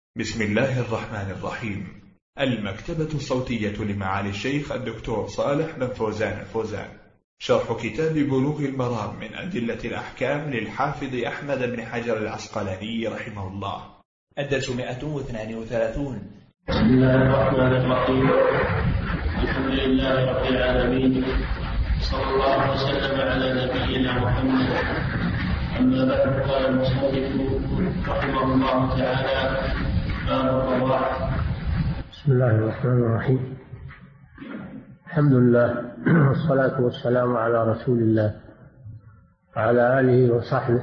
بسم الله الرحمن الرحيم. المكتبة الصوتية لمعالي الشيخ الدكتور صالح بن فوزان الفوزان، شرح كتاب بلوغ المرام من أدلة الأحكام للحافظ أحمد بن حجر العسقلاني رحمه الله. الدرس 132. بسم الله الرحمن الرحيم. الحمد لله رب العالمين، صلى الله وسلم على نبينا محمد. أما بعد، قال المصنف رحمه الله تعالى: باب الرضاعة. بسم الله الرحمن الرحيم. الحمد لله والصلاة والسلام على رسول الله وعلى آله وصحبه.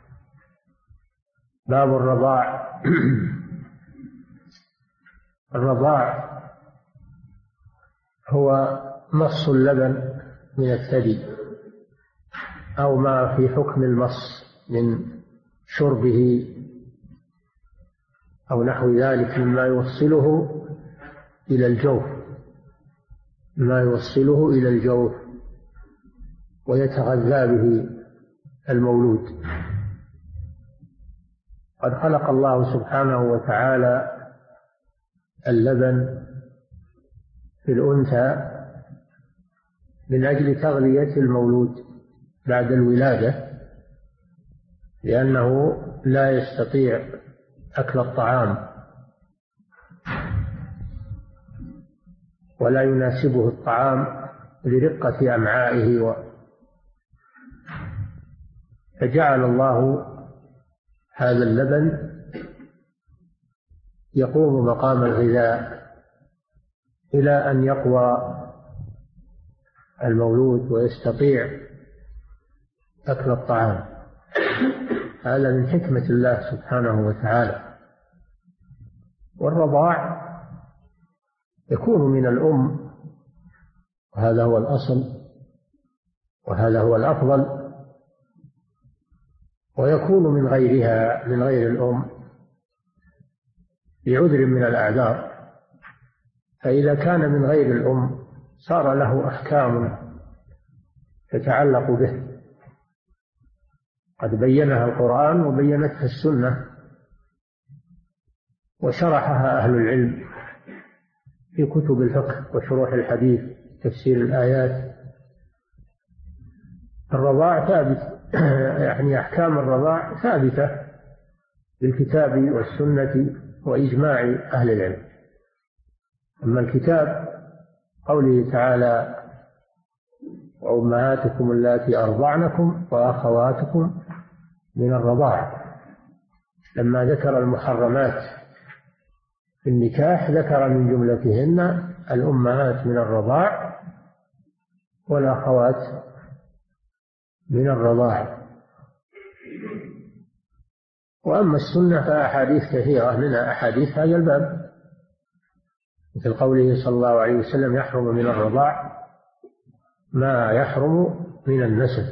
باب الرضاع. الرضاع هو مص اللبن من الثدي، أو ما في حكم المص من شربه أو نحو ذلك مما يوصله إلى الجوف، ويتغذى به المولود. قد خلق الله سبحانه وتعالى اللبن في الأنثى من أجل تغذية المولود بعد الولادة، لأنه لا يستطيع أكل الطعام ولا يناسبه الطعام لرقة أمعائه، فجعل الله هذا اللبن يقوم مقام الغذاء إلى أن يقوى المولود ويستطيع أكل الطعام. هذا من حكمة الله سبحانه وتعالى. والرضاع يكون من الأم، وهذا هو الأصل وهذا هو الأفضل، ويكون من غيرها، من غير الأم، بعذر من الأعذار. فإذا كان من غير الأم صار له أحكام تتعلق به، قد بينها القرآن وبينتها السنة وشرحها أهل العلم في كتب الفقه وشروح الحديث، تفسير الآيات. الرضاع ثابت، يعني أحكام الرضاع ثابتة بالكتاب والسنة وإجماع أهل العلم. أما الكتاب قوله تعالى: وأمهاتكم اللاتي أرضعنكم وأخواتكم من الرضاعة. لما ذكر المحرمات في النكاح ذكر من جملتهن الأمهات من الرضاع والأخوات من الرضاعة. وأما السنة فأحاديث كثيرة، منها أحاديث هذا الباب، مثل قوله صلى الله عليه وسلم: يحرم من الرضاع ما يحرم من النسب.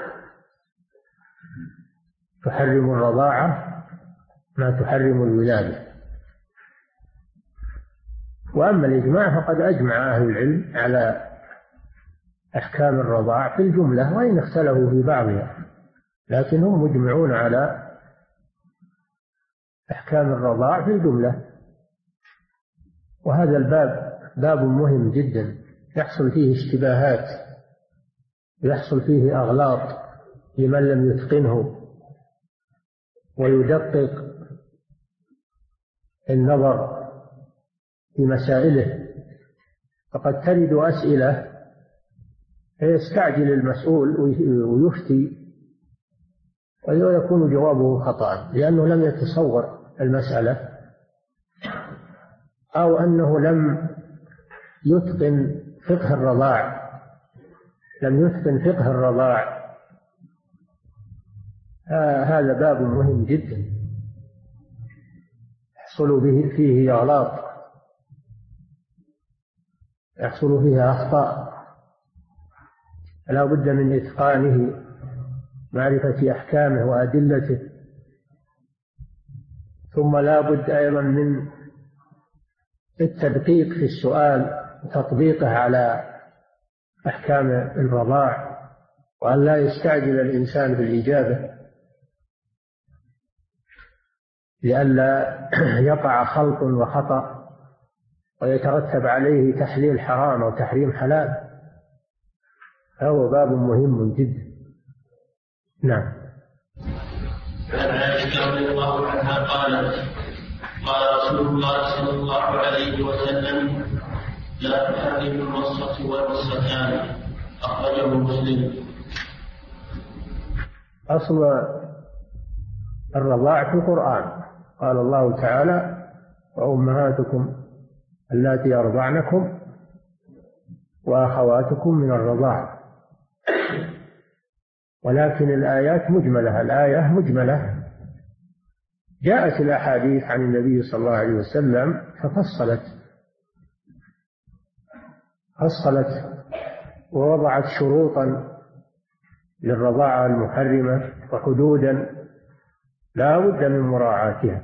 تحرم الرضاعة ما تحرم الولادة. وأما الإجماع فقد أجمع أهل العلم على أحكام الرضاع في الجملة، وإن اختلفوا في بعضها، لكن هم مجمعون على أحكام الرضاع في الجملة. وهذا الباب باب مهم جدا، يحصل فيه اشتباهات، يحصل فيه أغلاط لمن لم يتقنه ويدقق النظر في مسائله. فقد ترد أسئلة فيستعجل المسؤول ويفتي، ويكون جوابه خطأ لأنه لم يتصور المسألة، أو أنه لم يتقن فقه الرضاع. هذا باب مهم جدا يحصل فيه أغلاط، يحصل فيها أخطاء، لا بد من إتقانه، معرفة أحكامه وأدلته. ثم لا بد أيضا من التدقيق في السؤال وتطبيقه على أحكام الرضاع، وأن لا يستعجل الإنسان بالإجابة. لئلا يقع خلط وخطأ ويترتب عليه تحليل حرام أو تحريم حلال، فهو باب مهم جدا. نعم. عن عائشة رضي الله عنها قالت: قال رسول الله صلى الله عليه وسلم: لا تحرم المصة والمصتان. أخرجه مسلم. أصل الرضاع في القرآن، قال الله تعالى: وأمهاتكم اللاتي أرضعنكم وأخواتكم من الرضاع. ولكن الآيات مجملة، الآية مجملة. جاءت الأحاديث عن النبي صلى الله عليه وسلم فصلت ووضعت شروطا للرضاعة المحرمة وحدودا لا بد من مراعاتها،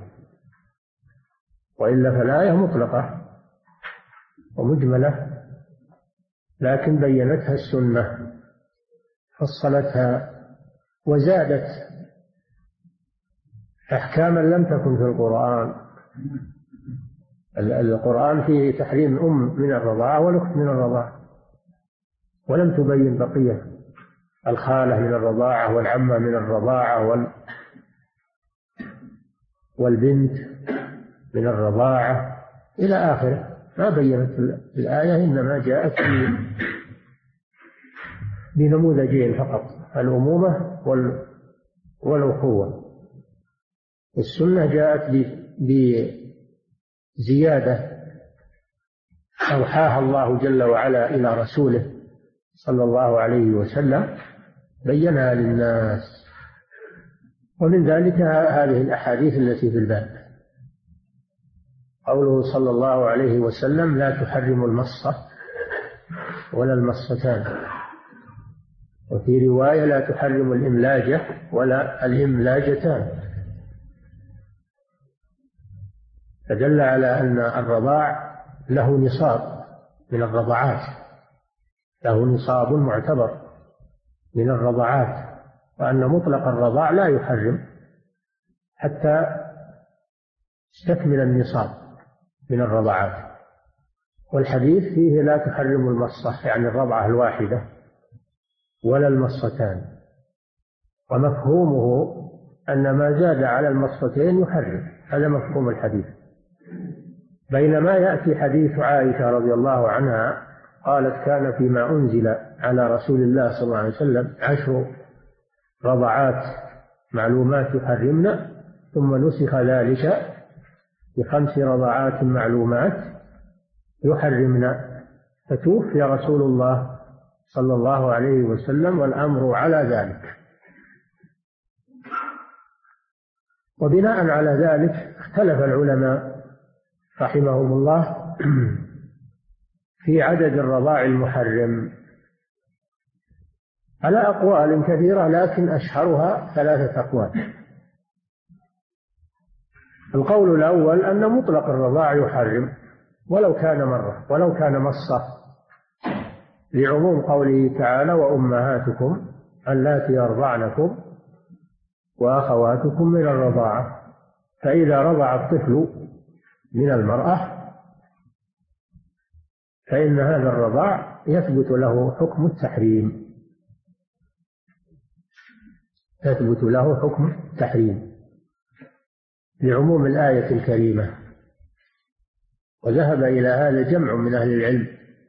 وإلا فالآية مطلقة ومجملة، لكن بينتها السنة، فصلتها وزادت أحكاما لم تكن في القرآن. القرآن فيه تحريم الأم من الرضاعة والأخت من الرضاعة، ولم تبين بقية الخالة من الرضاعة والعمة من الرضاعة والبنت من الرضاعة إلى آخره. ما بينت الآية، إنما جاءت بنموذجين فقط: الأمومة والأخوة. السنة جاءت بزيادة أوحاها الله جل وعلا إلى رسوله صلى الله عليه وسلم، بينها للناس. ومن ذلك هذه الأحاديث التي في الباب، قوله صلى الله عليه وسلم: لا تحرم المصة ولا المصتان. وفي رواية: لا تحرم الإملاجة ولا الإملاجتان. فدل على أن الرضاع له نصاب من الرضعات، له نصاب معتبر من الرضعات، وأن مطلق الرضاع لا يحرم حتى يستكمل النصاب من الرضعات. والحديث فيه: لا تحرم المصة، يعني الرضعة الواحدة، ولا المصتان. ومفهومه أن ما زاد على المصتين يحرم، هذا مفهوم الحديث. بينما يأتي حديث عائشة رضي الله عنها قالت: كان فيما أنزل على رسول الله صلى الله عليه وسلم 10 رضعات معلومات يحرمن، ثم نسخ ذلك ب5 رضعات معلومات يحرمن، فتوفي رسول الله صلى الله عليه وسلم والأمر على ذلك. وبناء على ذلك اختلف العلماء رحمهم الله في عدد الرضاع المحرم على أقوال كثيرة، لكن أشهرها 3 أقوال. القول الأول أن مطلق الرضاع يحرم ولو كان مرة، ولو كان مصة، لعموم قوله تعالى: وأمهاتكم اللاتي أرضعنكم وأخواتكم من الرضاعة. فإذا رضع الطفل من المرأة فإن هذا الرضاع يثبت له حكم التحريم، يثبت له حكم التحريم لعموم الآية الكريمة. وذهب إلى هذا جمع من أهل العلم.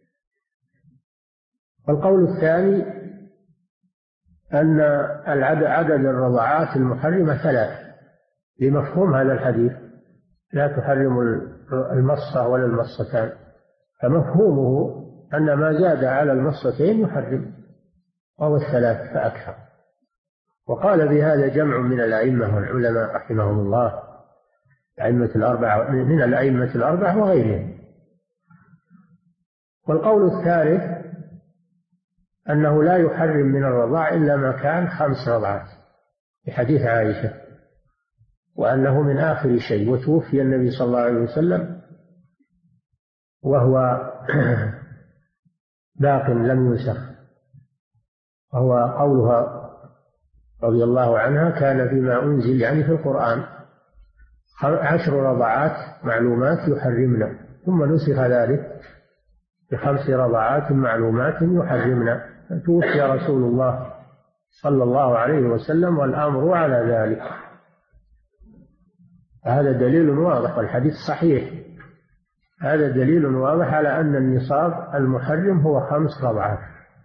والقول الثاني أن عدد الرضعات المحرمة 3 بمفهوم هذا الحديث: لا تحرم المصة ولا المصتان. فمفهومه أن ما زاد على المصتين يحرم، وهو 3 فأكثر. وقال بهذا جمع من الأئمة والعلماء رحمهم الله، من الأئمة الأربعة وغيرهم. والقول الثالث أنه لا يحرم من الرضاع إلا ما كان 5 رضعات، بحديث عائشة، وأنه من آخر شيء. وتوفي النبي صلى الله عليه وسلم وهو باق لم ينسخ، وهو قولها رضي الله عنها: كان فيما أنزل، يعني في القرآن، 10 رضعات معلومات يحرمن، ثم نسخ ذلك ب5 رضعات معلومات يحرمن، توفي رسول الله صلى الله عليه وسلم والأمر على ذلك. هذا دليل واضح، والحديث صحيح. هذا دليل واضح على أن النصاب المحرم هو 5 رضعات،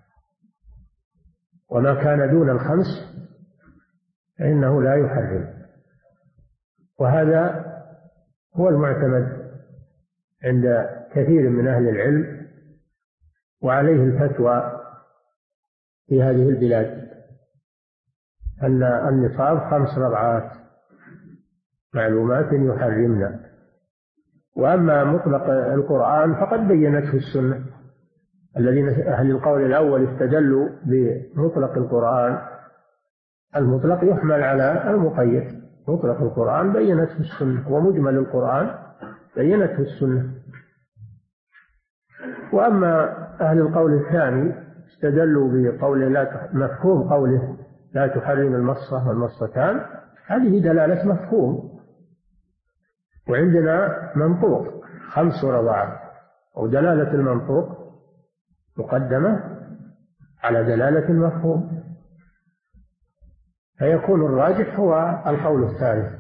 وما كان دون 5 فإنه لا يحرم. وهذا هو المعتمد عند كثير من أهل العلم، وعليه الفتوى في هذه البلاد، أن النصاب 5 رضعات معلومات يحرمن. وأما مطلق القرآن فقد بينته السنة. الذين أهل القول الأول استدلوا بمطلق القرآن، المطلق يحمل على المقيد. مطلق القرآن بينته السنة، ومجمل القرآن بينته السنة. وأما أهل القول الثاني استدلوا بقوله مفهوم قوله لا تحرم المصة والمصتان، هذه دلالة مفهوم، وعندنا منطوق 5 رضعات، ودلالة المنطوق مقدمة على دلالة المفهوم، فيكون الراجح هو القول الثالث،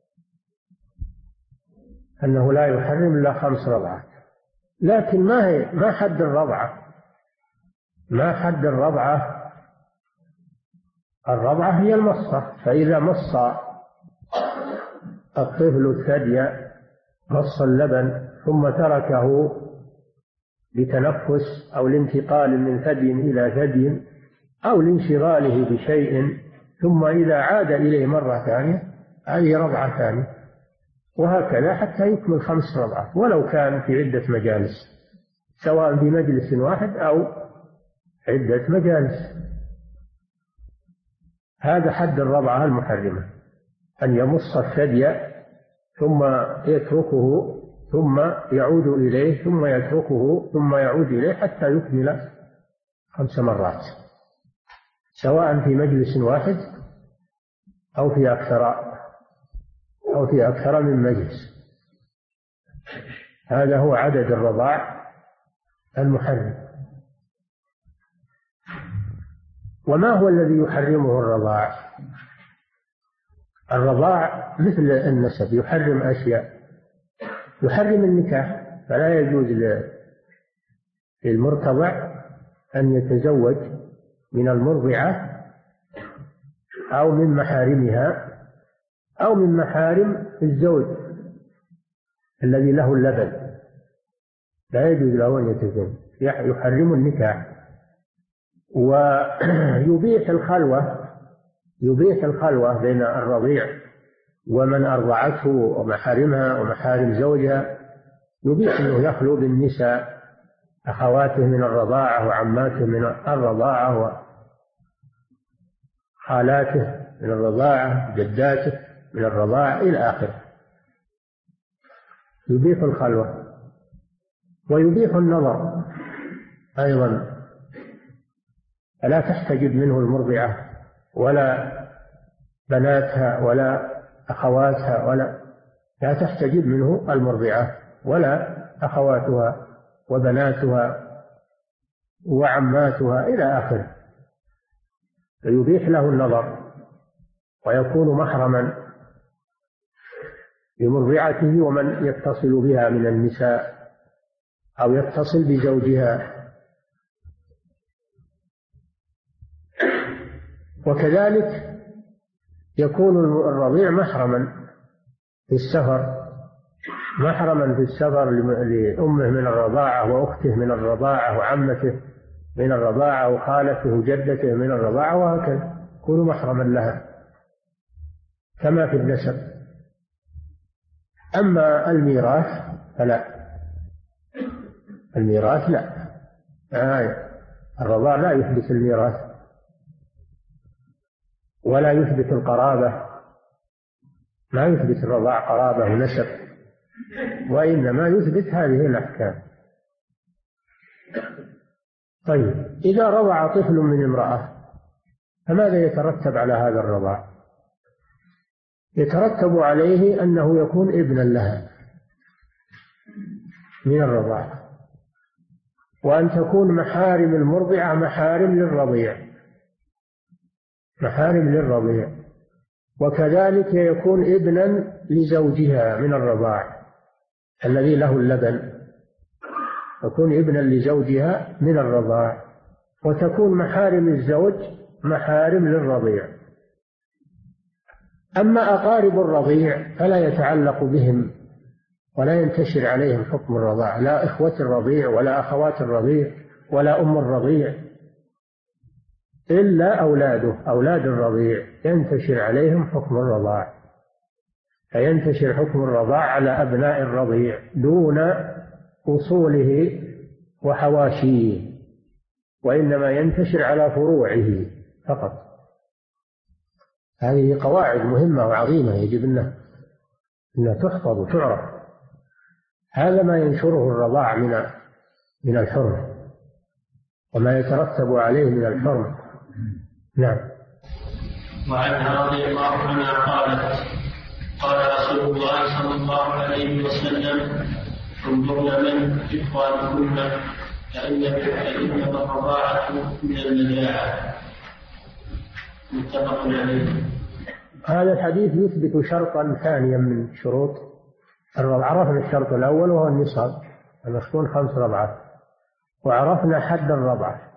أنه لا يحرم إلا 5 رضعات. لكن ما حد الرضعة؟ ما حد الرضعة؟ الرضعة هي المصة، فإذا مص الطفل الثدي، مص اللبن ثم تركه لتنفس أو لانتقال من ثدي إلى ثدي أو لانشغاله بشيء، ثم إذا عاد إليه مرة ثانية، هذه رضعة ثانية، وهكذا حتى يكمل 5 رضعات، ولو كان في عدة مجالس، سواء في مجلس واحد أو عدة مجالس. هذا حد الرضعة المحرمة، أن يمص الثدي ثم يتركه ثم يعود إليه ثم يتركه ثم يعود إليه حتى يكمل 5 مرات، سواء في مجلس واحد أو في أكثر من مجلس. هذا هو عدد الرضاع المحرم. وما هو الذي يحرمه الرضاع؟ الرضاع مثل النسب، يحرم أشياء. يحرم النكاح، فلا يجوز للمرتضع أن يتزوج من المرضعة أو من محارمها أو من محارم الزوج الذي له اللبن، لا يجوز له أن يتزوج. يحرم النكاح، ويبيح الخلوة بين الرضيع ومن أرضعته ومحارمها ومحارم زوجها. يبيح أنه يخلو بالنساء، أخواته من الرضاعة وعماته من الرضاعة وخالاته من الرضاعة، جداته من الرضاعة إلى آخره. يبيح الخلوة، ويبيح النظر أيضا، فلا تحتجب منه المرضعة ولا بناتها ولا أخواتها، لا تحتجب منه المرضعة ولا أخواتها وبناتها وعماتها إلى آخره. فيبيح له النظر، ويكون محرما لمرضعته ومن يتصل بها من النساء أو يتصل بزوجها. وكذلك يكون الرضيع محرما في السفر، لأمه من الرضاعة وأخته من الرضاعة وعمته من الرضاعة وخالته وجدته من الرضاعة، وهكذا يكون محرما لها كما في النسب. أما الميراث فلا، الميراث لا، الرضاع لا يثبت الميراث ولا يثبت القرابة، ما يثبت الرضاع قرابة ونسب، وإنما يثبت هذه الأحكام. طيب، إذا رضع طفل من امرأة فماذا يترتب على هذا الرضاع؟ يترتب عليه أنه يكون ابنا لها من الرضاعة، وأن تكون محارم المرضعة محارم للرضيع، وكذلك يكون ابنا لزوجها من الرضاعة الذي له اللبن، يكون ابنا لزوجها من الرضاعة، وتكون محارم الزوج محارم للرضيع. أما أقارب الرضيع فلا يتعلق بهم ولا ينتشر عليهم حكم الرضاعة، لا إخوة الرضيع ولا أخوات الرضيع ولا أم الرضيع، إلا أولاد الرضيع ينتشر عليهم حكم الرضاعة، فينتشر حكم الرضاعة على أبناء الرضيع دون أصوله وحواشيه، وإنما ينتشر على فروعه فقط. هذه قواعد مهمة وعظيمة يجب أنها تحفظ وتعرف. هذا ما ينشره الرضاع من الحرمة وما يترتب عليه من الحرمة. نعم. وعنها رضي الله عنها قالت: قال رسول الله صلى الله عليه وسلم: انظرن من إخوانكن فإنما الرضاعة من المجاعة. متفق عليه. هذا الحديث يثبت شرطا ثانيا من شروط الرضاعة. عرفنا الشرط الأول وهو النصاب، أن تكون 5 رضعات، وعرفنا حد الرضعة،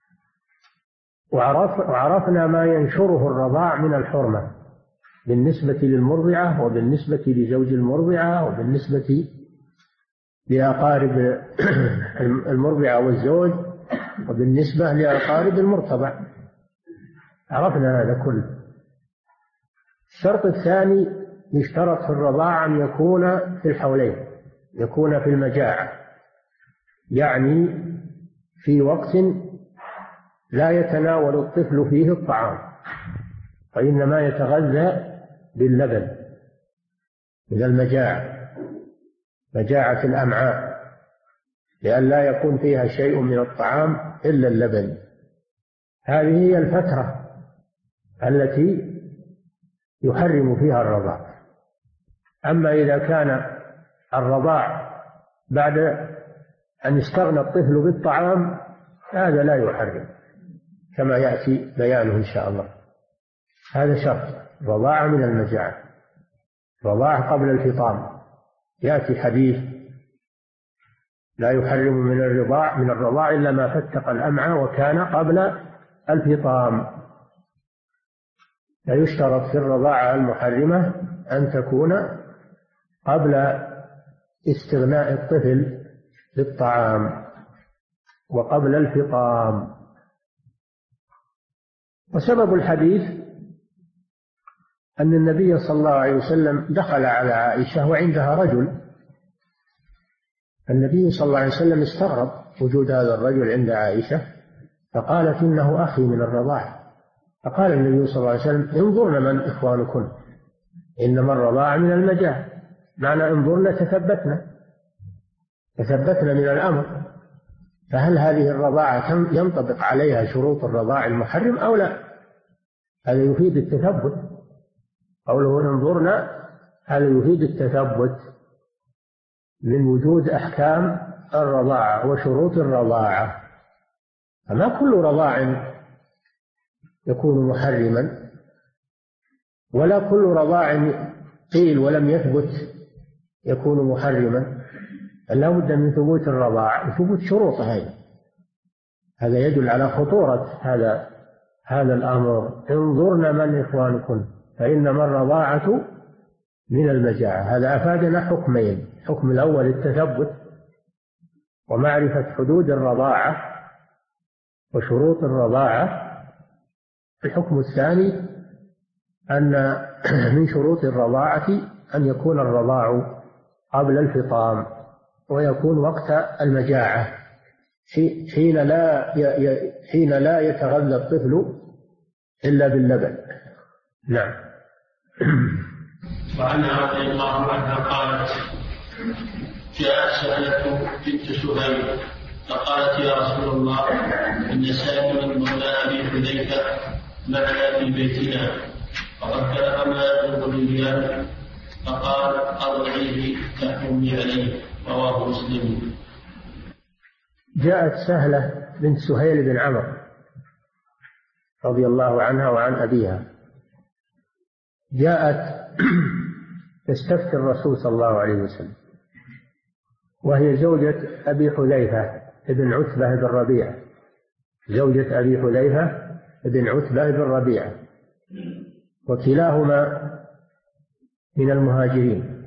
وعرفنا ما ينشره الرضاع من الحرمة بالنسبة للمرضعة وبالنسبة لزوج المرضعة وبالنسبة لأقارب المرضعة والزوج وبالنسبة لأقارب المرتضع. عرفنا هذا كله. الشرط الثاني يشترط في الرضاعة أن يكون في الحولين، يكون في المجاعة، يعني في وقت لا يتناول الطفل فيه الطعام وإنما يتغذى باللبن من المجاعة، مجاعة الأمعاء، لأن لا يكون فيها شيء من الطعام إلا اللبن. هذه هي الفترة التي يحرم فيها الرضاع. أما إذا كان الرضاع بعد أن استغنى الطفل بالطعام هذا لا يحرم، كما يأتي بيانه إن شاء الله. هذا شرط رضاعة من المجاعة، رضاعة قبل الفطام. يأتي حديث: لا يحرم من الرضاع إلا ما فتق الأمعاء وكان قبل الفطام. لا يشترط في الرضاعة المحرمة أن تكون قبل استغناء الطفل بالطعام وقبل الفطام. وسبب الحديث أن النبي صلى الله عليه وسلم دخل على عائشة وعندها رجل. النبي صلى الله عليه وسلم استغرب وجود هذا الرجل عند عائشة، فقالت: إنه أخي من الرضاعة. فقال النبي صلى الله عليه وسلم: انظرن من إخوانكن، إنما الرضاعة من المجاعة. معنى انظرن تثبتنا من الأمر. فهل هذه الرضاعة ينطبق عليها شروط الرضاع المحرم أو لا؟ هذا يفيد التثبت. قوله انظرنا هذا يفيد التثبت من وجود أحكام الرضاعة وشروط الرضاعة. فما كل رضاع يكون محرما، ولا كل رضاع قيل ولم يثبت يكون محرما. لا بد من ثبوت الرضاعة وثبوت شروطها. هذا يدل على خطورة هذا الأمر. انظرن من إخوانكم فإنما الرضاعة من المجاعة. هذا أفادنا حكمين: الحكم الأول التثبت ومعرفة حدود الرضاعة وشروط الرضاعة. الحكم الثاني أن من شروط الرضاعة أن يكون الرضاع قبل الفطام، ويكون وقت المجاعة حين لا يتغذى الطفل إلا باللبن. نعم. وعنها رضي الله عنها قالت: جاءت سهلة بنت سهيل فقالت: يا رسول الله، إن سالما مولى أبي حذيفة معنا في بيتنا، وقد بلغ ما له بالرياء فقال أرضعيه تحرمي عليه. رواه مسلم. جاءت سهلة بنت سهيل بن عمرو رضي الله عنها وعن أبيها، جاءت تستفتي الرسول صلى الله عليه وسلم، وهي زوجة أبي حذيفة بن عتبة بن ربيعة، زوجة أبي حذيفة بن عتبة بن ربيعة، وكلاهما من المهاجرين.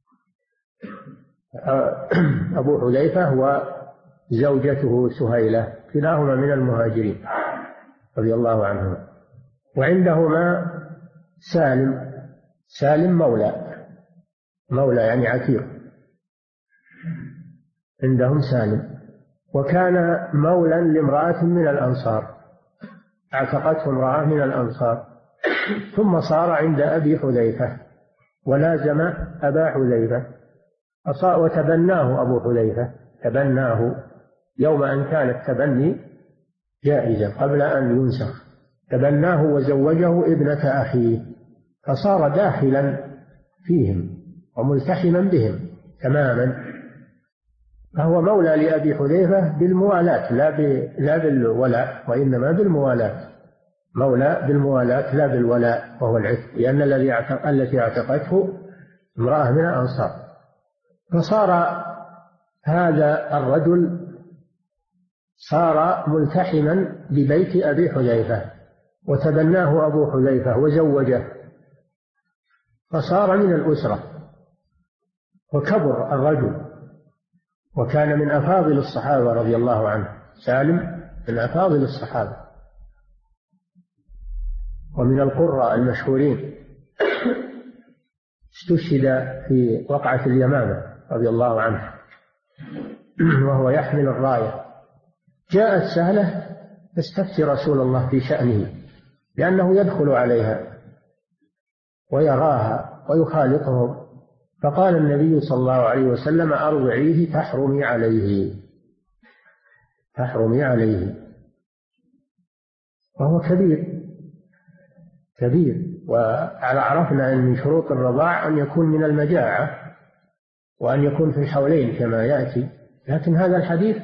أبو حذيفة وزوجته سهيلة كلاهما من المهاجرين رضي الله عنهما. وعندهما سالم مولى يعني عتيق، عندهم سالم. وكان مولى لامرأة من الأنصار، اعتقته امرأة من الأنصار، ثم صار عند أبي حذيفة ولازم أبا حذيفة، وتبناه أبو حذيفة، تبناه يوم أن كان التبني جائزا قبل أن ينسخ، تبناه وزوجه ابنة أخيه، فصار داخلا فيهم وملتحما بهم تماما، فهو مولى لأبي حذيفة بالموالاة لا بالولاء، وإنما بالموالاة، مولى بالموالاة لا بالولاء وهو العتق، لأن التي اعتقته امرأة من الأنصار. فصار هذا الرجل صار ملتحما ببيت أبي حذيفة، وتبناه أبو حذيفة وزوجه، فصار من الأسرة وكبر الرجل، وكان من أفاضل الصحابة رضي الله عنه، سالم من أفاضل الصحابة ومن القراء المشهورين، استشهد في وقعة اليمامة رضي الله عنه وهو يحمل الراية. جاءت سهلة تستفتي رسول الله في شأنه، لأنه يدخل عليها ويراها ويخالطهم، فقال النبي صلى الله عليه وسلم أرضعيه تحرمي عليه، وهو كبير، وعرفنا أن من شروط الرضاع أن يكون من المجاعة وأن يكون في الحولين كما يأتي، لكن هذا الحديث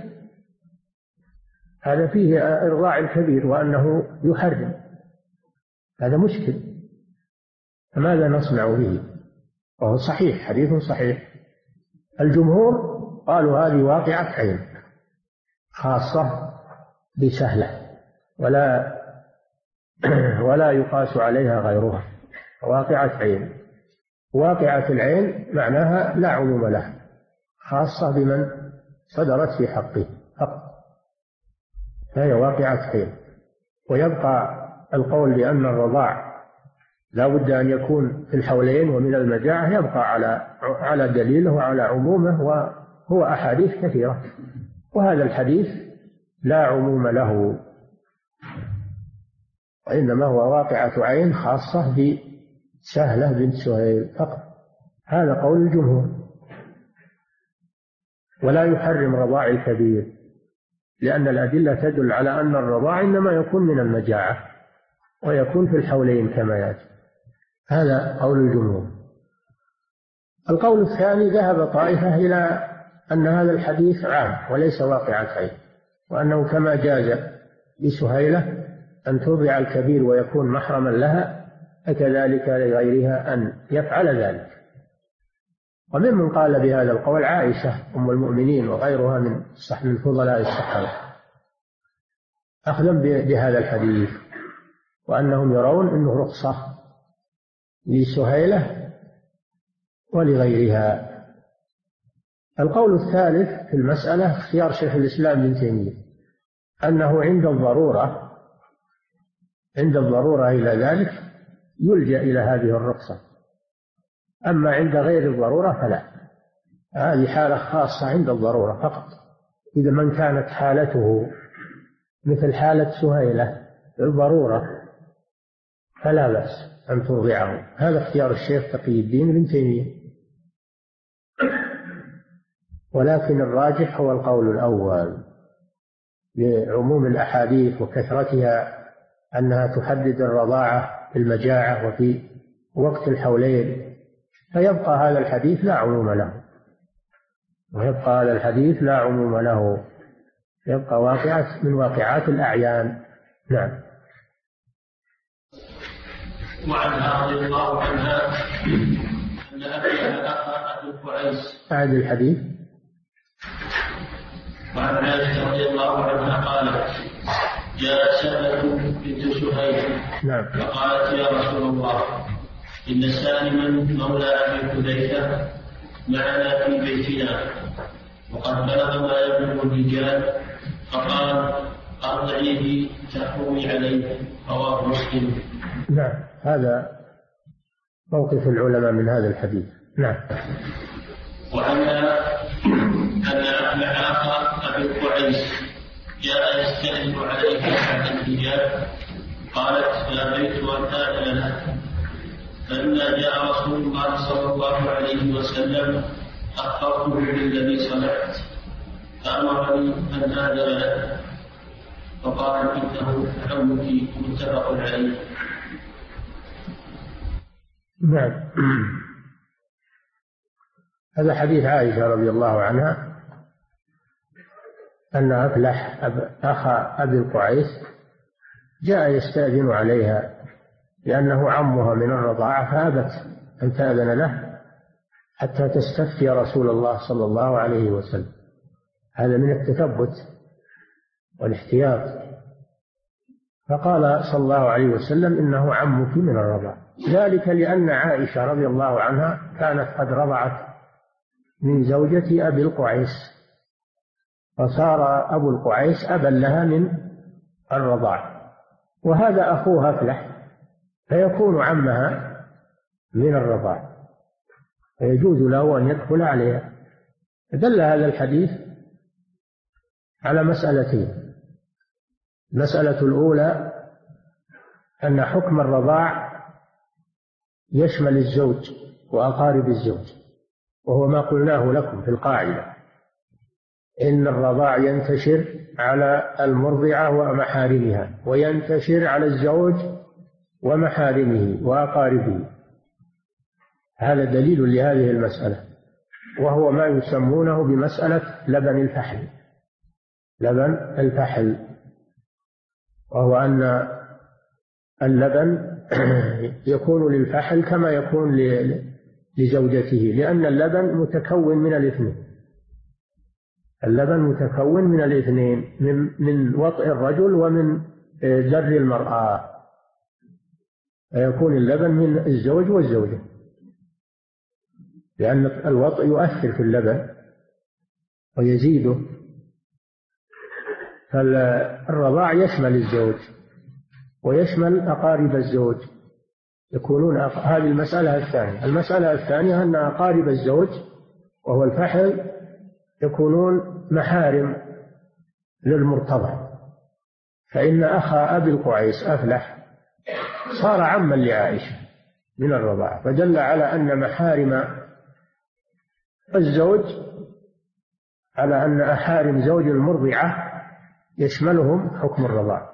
هذا فيه إرضاع الكبير وأنه يحرم، هذا مشكل، فماذا نصنع به؟ وهو صحيح، حديث صحيح. الجمهور قالوا هذه واقعة عين خاصة بسهلة، ولا يقاس عليها غيرها، واقعة عين. واقعة العين معناها لا عموم لها، خاصة بمن صدرت في حقه فقط، فهي واقعة عين. ويبقى القول بأن الرضاع لا بد أن يكون في الحولين ومن المجاعة يبقى على دليله وعلى عمومه، وهو أحاديث كثيرة، وهذا الحديث لا عموم له، وإنما هو واقعة عين خاصة بسهلة بنت سهيل فقط، هذا قول الجمهور. ولا يحرم رضاع الكبير، لأن الأدلة تدل على أن الرضاع إنما يكون من المجاعة ويكون في الحولين كما يأتي، هذا قول الجمهور. القول الثاني ذهب طائفة إلى أن هذا الحديث عام وليس واقعة عين، وأنه كما جاز لسهيلة أن ترضع الكبير ويكون محرما لها، فكذلك لغيرها أن يفعل ذلك. وممن قال بهذا القول عائشة أم المؤمنين وغيرها من فضلاء الصحابة، أخذا بهذا الحديث، وأنهم يرون أنه رخصة لسهيلة ولغيرها. القول الثالث في المسألة اختيار شيخ الإسلام ابن تيمية، أنه عند الضرورة إلى ذلك يلجأ إلى هذه الرخصة، أما عند غير الضرورة فلا، هذه حالة خاصة عند الضرورة فقط. إذا من كانت حالته مثل حالة سهيلة الضرورة فلا بأس أن ترضعه، هذا اختيار الشيخ تقي الدين ابن تيمية. ولكن الراجح هو القول الأول لعموم الأحاديث وكثرتها، أنها تحدد الرضاعة في المجاعة وفي وقت الحولين، فيبقى هذا الحديث لا عموم له، ويبقى هذا الحديث لا عموم له، يبقى واقعة من واقعات الأعيان. نعم. وعنها رضي الله عنها أن أبيها أبي قعيس. أعد الحديث. وعن عائشة رضي الله عنها قالت: جاء سهلة بنت سهيل نعم. فقالت: يا رسول الله، إن سالما مولى أبي حذيفة معنا في بيتنا وقد بلغ ما يبلغ الرجال، فقال: أرضعيه تحرمي عليه. رواه مسلم. نعم. هذا موقف العلماء من هذا الحديث. نعم. وعنها أن معاق أبي قعيس جاء يستأذن عليه بعد الحجاب، قالت: فأبيت أن آذن له، فلما جاء رسول الله صلى الله عليه وسلم أخبرته بالذي صنعت، فأمرني أن آذن له، فقال: إنه عمك. متفق عليه. نعم. هذا حديث عائشة رضي الله عنها أن أفلح أخا أبي القعيس جاء يستأذن عليها لأنه عمها من الرضاعة، فأبت أن تأذن له حتى تستفتي رسول الله صلى الله عليه وسلم. هذا من التثبت والاحتياط. فقال صلى الله عليه وسلم: إنه عمك من الرضاعة، ذلك لأن عائشة رضي الله عنها كانت قد رضعت من زوجة أبي القعيس، فصار أبو القعيس أبا لها من الرضاعة، وهذا أخوها أفلح فيكون عمها من الرضاعة، فيجوز له أن يدخل عليها. دل هذا الحديث على مسألتين: المسألة الأولى أن حكم الرضاع يشمل الزوج وأقارب الزوج، وهو ما قلناه لكم في القاعدة: إن الرضاع ينتشر على المرضعة ومحارمها، وينتشر على الزوج ومحارمه وأقاربه. هذا دليل لهذه المسألة، وهو ما يسمونه بمسألة لبن الفحل. لبن الفحل، وهو أن اللبن يكون للفحل كما يكون لزوجته، لأن اللبن متكون من الاثنين. اللبن متكون من الاثنين، من وطئ الرجل ومن ذر المرأة، فيكون اللبن من الزوج والزوجة، لأن الوطئ يؤثر في اللبن ويزيده. فالرضاع يشمل الزوج ويشمل أقارب الزوج، يكونون هذه المسألة الثانية. المسألة الثانية أن أقارب الزوج وهو الفحل يكونون محارم للمرتضع، فإن أخا أبي القعيس أفلح صار عما لعائشة من الرضاعة، فدل على أن محارم الزوج، على أن أحارم زوج المرضعة يشملهم حكم الرضاعة،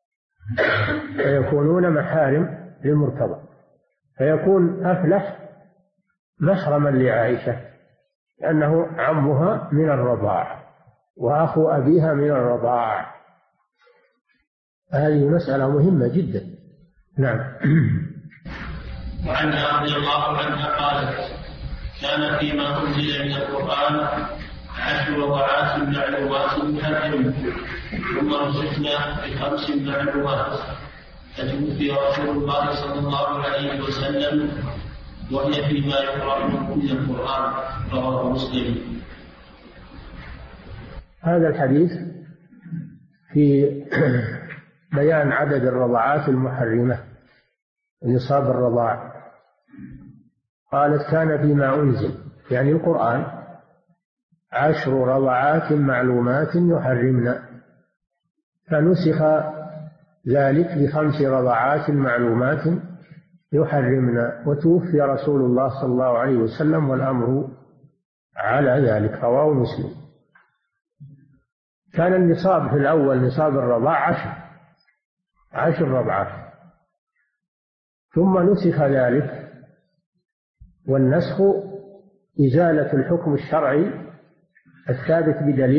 فيكونون محارم للمرتضع، فيكون أفلح محرما لعائشة لأنه عمها من الرضاعة وأخو أبيها من الرضاعة. هذه مسألة مهمة جدا. نعم. وعنها رضي الله عنها قالت: كان فيما أنزل من القرآن 10 رضعات معلومات حرم، ثم رزقنا ب5 معلومات، فتوفي رسول الله صلى الله عليه وسلم وهي فيما يقرأ من القرآن. رواه مسلم. هذا الحديث في بيان عدد الرضعات المحرمة، نصاب الرضاع. قالت: كان فيما أنزل، يعني القرآن، 10 رضعات معلومات يحرمن، فنسخ ذلك ب5 رضعات معلومات يحرمن، وتوفي رسول الله صلى الله عليه وسلم والأمر على ذلك. رواه مسلم. كان النصاب في الأول، نصاب الرضاع 10 رضعات، ثم نسخ ذلك والنسخ إزالة الحكم الشرعي الثابت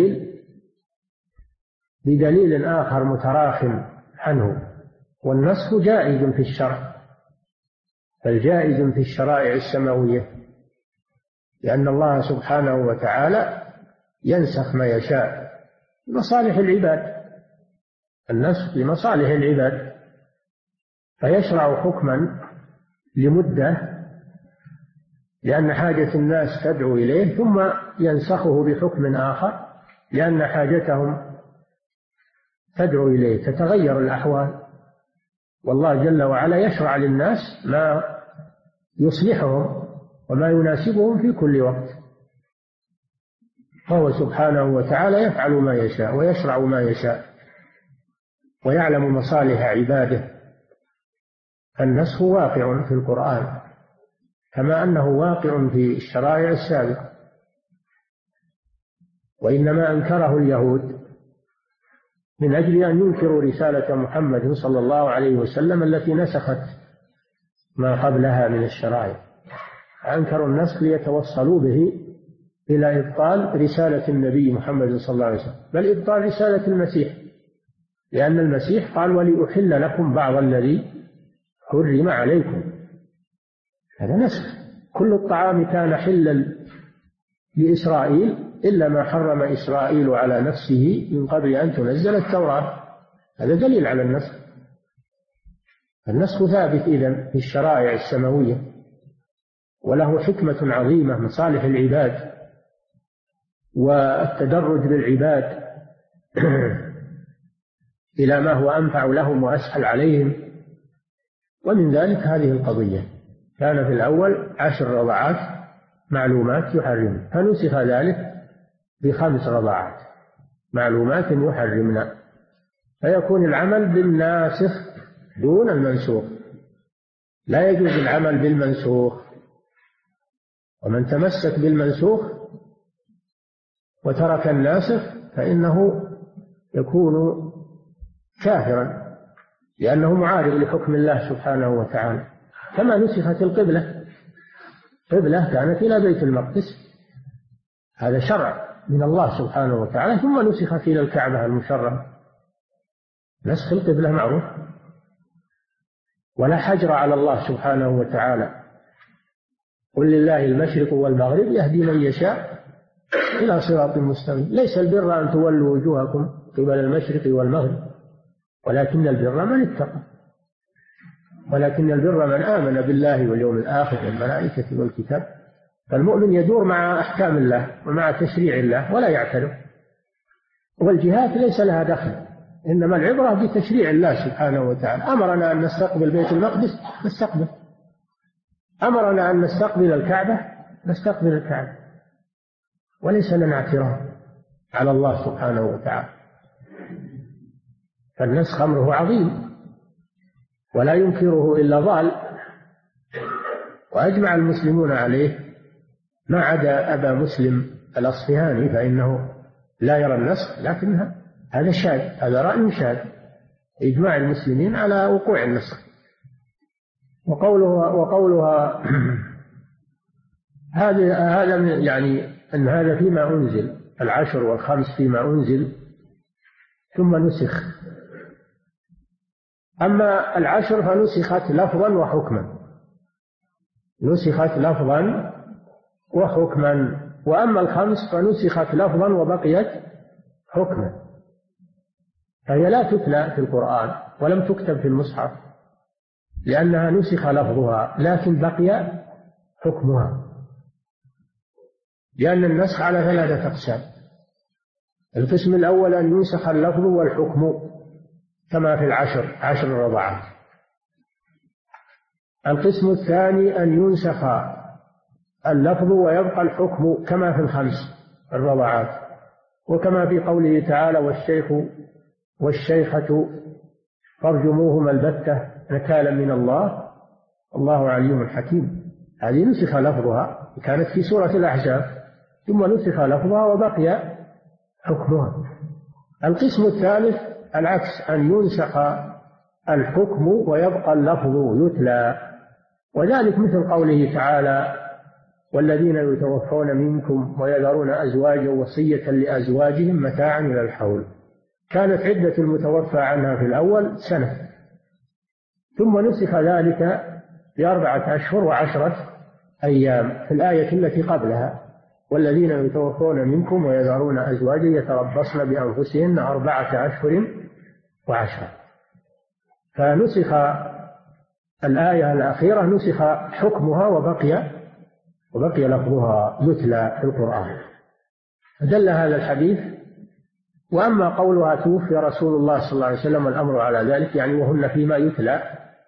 بدليل آخر متراخٍ عنه، والنسخ جائز في الشرع، بل جائز في الشرائع السماوية، لأن الله سبحانه وتعالى ينسخ ما يشاء لمصالح العباد. النسخ لمصالح العباد، فيشرع حكما لمدة لأن حاجة الناس تدعو إليه، ثم ينسخه بحكم آخر لأن حاجتهم تدعو إليه، تتغير الأحوال، والله جل وعلا يشرع للناس ما يصلحهم وما يناسبهم في كل وقت، فهو سبحانه وتعالى يفعل ما يشاء ويشرع ما يشاء ويعلم مصالح عباده. النسخ واقع في القرآن كما أنه واقع في الشرائع السابقة، وإنما أنكره اليهود من أجل أن ينكروا رسالة محمد صلى الله عليه وسلم التي نسخت ما قبلها من الشرائع، أنكروا النسخ ليتوصلوا به إلى إبطال رسالة النبي محمد صلى الله عليه وسلم، بل إبطال رسالة المسيح، لأن المسيح قال ولأحل لكم بعض الذي حرم عليكم. هذا نسخ. كل الطعام كان حلا لإسرائيل إلا ما حرم إسرائيل على نفسه من قبل أن تنزل التوراة. هذا دليل على النسخ. النسخ ثابت إذن في الشرائع السماوية، وله حكمة عظيمة، مصالح العباد والتدرج بالعباد إلى ما هو أنفع لهم وأسهل عليهم. ومن ذلك هذه القضية، كان في الأول 10 رضعات معلومات يحرم، فنسخ ذلك ب5 رضعات معلومات يحرمنا، فيكون العمل بالناسخ دون المنسوخ، لا يجوز العمل بالمنسوخ. ومن تمسك بالمنسوخ وترك الناسخ فإنه يكون كافرا، لأنه معارض لحكم الله سبحانه وتعالى. كما نسخت القبلة، قبلة كانت إلى بيت المقدس، هذا شرع من الله سبحانه وتعالى، ثم نسخت إلى الكعبة المشرفة. نسخ القبلة معروف، ولا حجر على الله سبحانه وتعالى. قل لله المشرق والمغرب يهدي من يشاء إلى صراط مستقيم. ليس البر أن تولوا وجوهكم قبل المشرق والمغرب، ولكن البر من اتقى، ولكن البر من آمن بالله واليوم الآخر والملائكة والكتاب. فالمؤمن يدور مع أحكام الله ومع تشريع الله ولا يعترض. والجهات ليس لها دخل، إنما العبرة بتشريع الله سبحانه وتعالى. أمرنا أن نستقبل بيت المقدس نستقبل، أمرنا أن نستقبل الكعبة نستقبل الكعبة، وليس لنا اعتراض على الله سبحانه وتعالى. فالنسخ أمره عظيم ولا ينكره إلا ضال، وأجمع المسلمون عليه ما عدا أبا مسلم الأصفهاني فإنه لا يرى النسخ، لكن هذا شاذ، هذا رأي شاذ. إجماع المسلمين على وقوع النسخ. وقولها هذا يعني أن هذا فيما أنزل، 10 و5 فيما أنزل ثم نسخ. أما 10 فنسخت لفظا وحكما، نسخت لفظا وحكما. وأما 5 فنسخت لفظا وبقيت حكما، فهي لا تتلى في القرآن ولم تكتب في المصحف لأنها نسخ لفظها لكن بقي حكمها، لأن النسخ على 3 أقسام. القسم الأول أن ينسخ اللفظ والحكم كما في 10 رضعات. القسم الثاني أن ينسخ اللفظ ويبقى الحكم كما في 5 الرضعات، وكما في قوله تعالى والشيخ والشيخة فارجموهما البتة نكالا من الله الله عليم حكيم. هذه نسخ لفظها، كانت في سورة الأحزاب، ثم نسخ لفظها وبقي حكمها. القسم الثالث العكس، أن ينسخ الحكم ويبقى اللفظ يتلى، وذلك مثل قوله تعالى والذين يتوفون منكم ويذرون أزواجا وصية لأزواجهم متاعا إلى الحول. كانت عدة المتوفى عنها في الأول سنة، ثم نسخ ذلك ب4 أشهر و10 أيام في الآية التي قبلها: والذين يتوفون منكم ويذرون أزواجا يتربصن بأنفسهن 4 أشهر و10. فنسخ الآية الأخيرة نسخ حكمها وبقي لفظها يتلى في القرآن. دل هذا الحديث. وأما قولها توفي رسول الله صلى الله عليه وسلم والأمر على ذلك، يعني وهن فيما يتلى،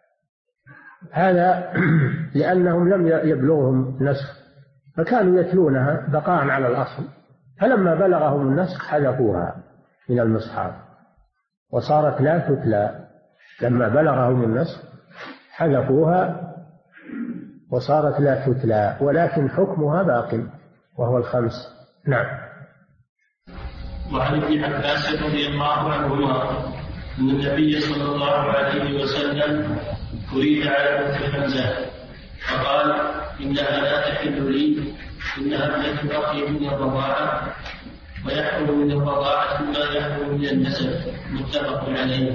هذا لأنهم لم يبلغهم نسخ فكانوا يتلونها بقاء على الأصل، فلما بلغهم النسخ حذفوها من المصحف وصارت لا تتلى. لما بلغهم النسخ حذفوها وصارت لا تتلى، ولكن حكمها باق وهو 5. نعم. وعن ابن عباس رضي الله عنهما أن النبي صلى الله عليه وسلم أريد على بنت حمزة فقال: إنها لا تحل لي، إنها ابنة أخي من الرضاعة، ويحرم من الرضاعة ما يحرم من النسب. متفق عليه.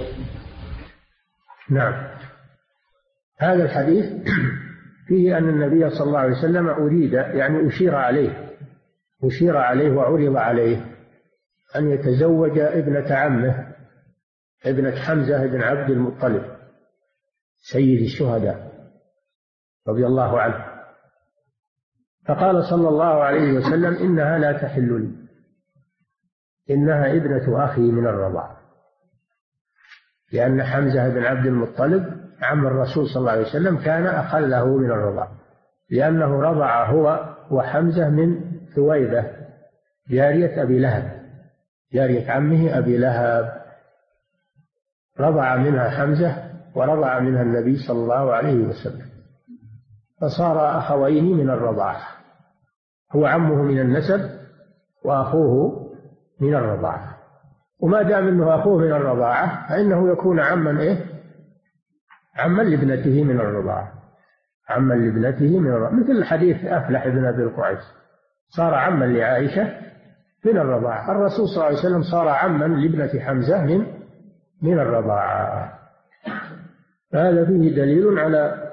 نعم. هذا الحديث فيه أن النبي صلى الله عليه وسلم أريد، يعني أشير عليه وعرض عليه أن يتزوج ابنة عمه، ابنة حمزة بن عبد المطلب سيد الشهداء رضي الله عنه. فقال صلى الله عليه وسلم: إنها لا تحل لي، إنها ابنة أخي من الرضاعة، لأن حمزة بن عبد المطلب عم الرسول صلى الله عليه وسلم كان أخله من الرضاعة، لأنه رضع هو وحمزة من ثويبة جارية أبي لهب، جارية عمه أبي لهب، رضع منها حمزة ورضع منها النبي صلى الله عليه وسلم، فصار أخوين من الرضاعة، هو عمه من النسب وأخوه من الرضاعة. وما دام أنه أخوه من الرضاعة فإنه يكون عما عما لابنته من الرضاعة، عما لابنته من الرضاعة، مثل حديث أفلح بن أبي القعيس صار عما لعائشة من الرضاعة. الرسول صلى الله عليه وسلم صار عما لابنة حمزة من الرضاعة. فهذا فيه دليل على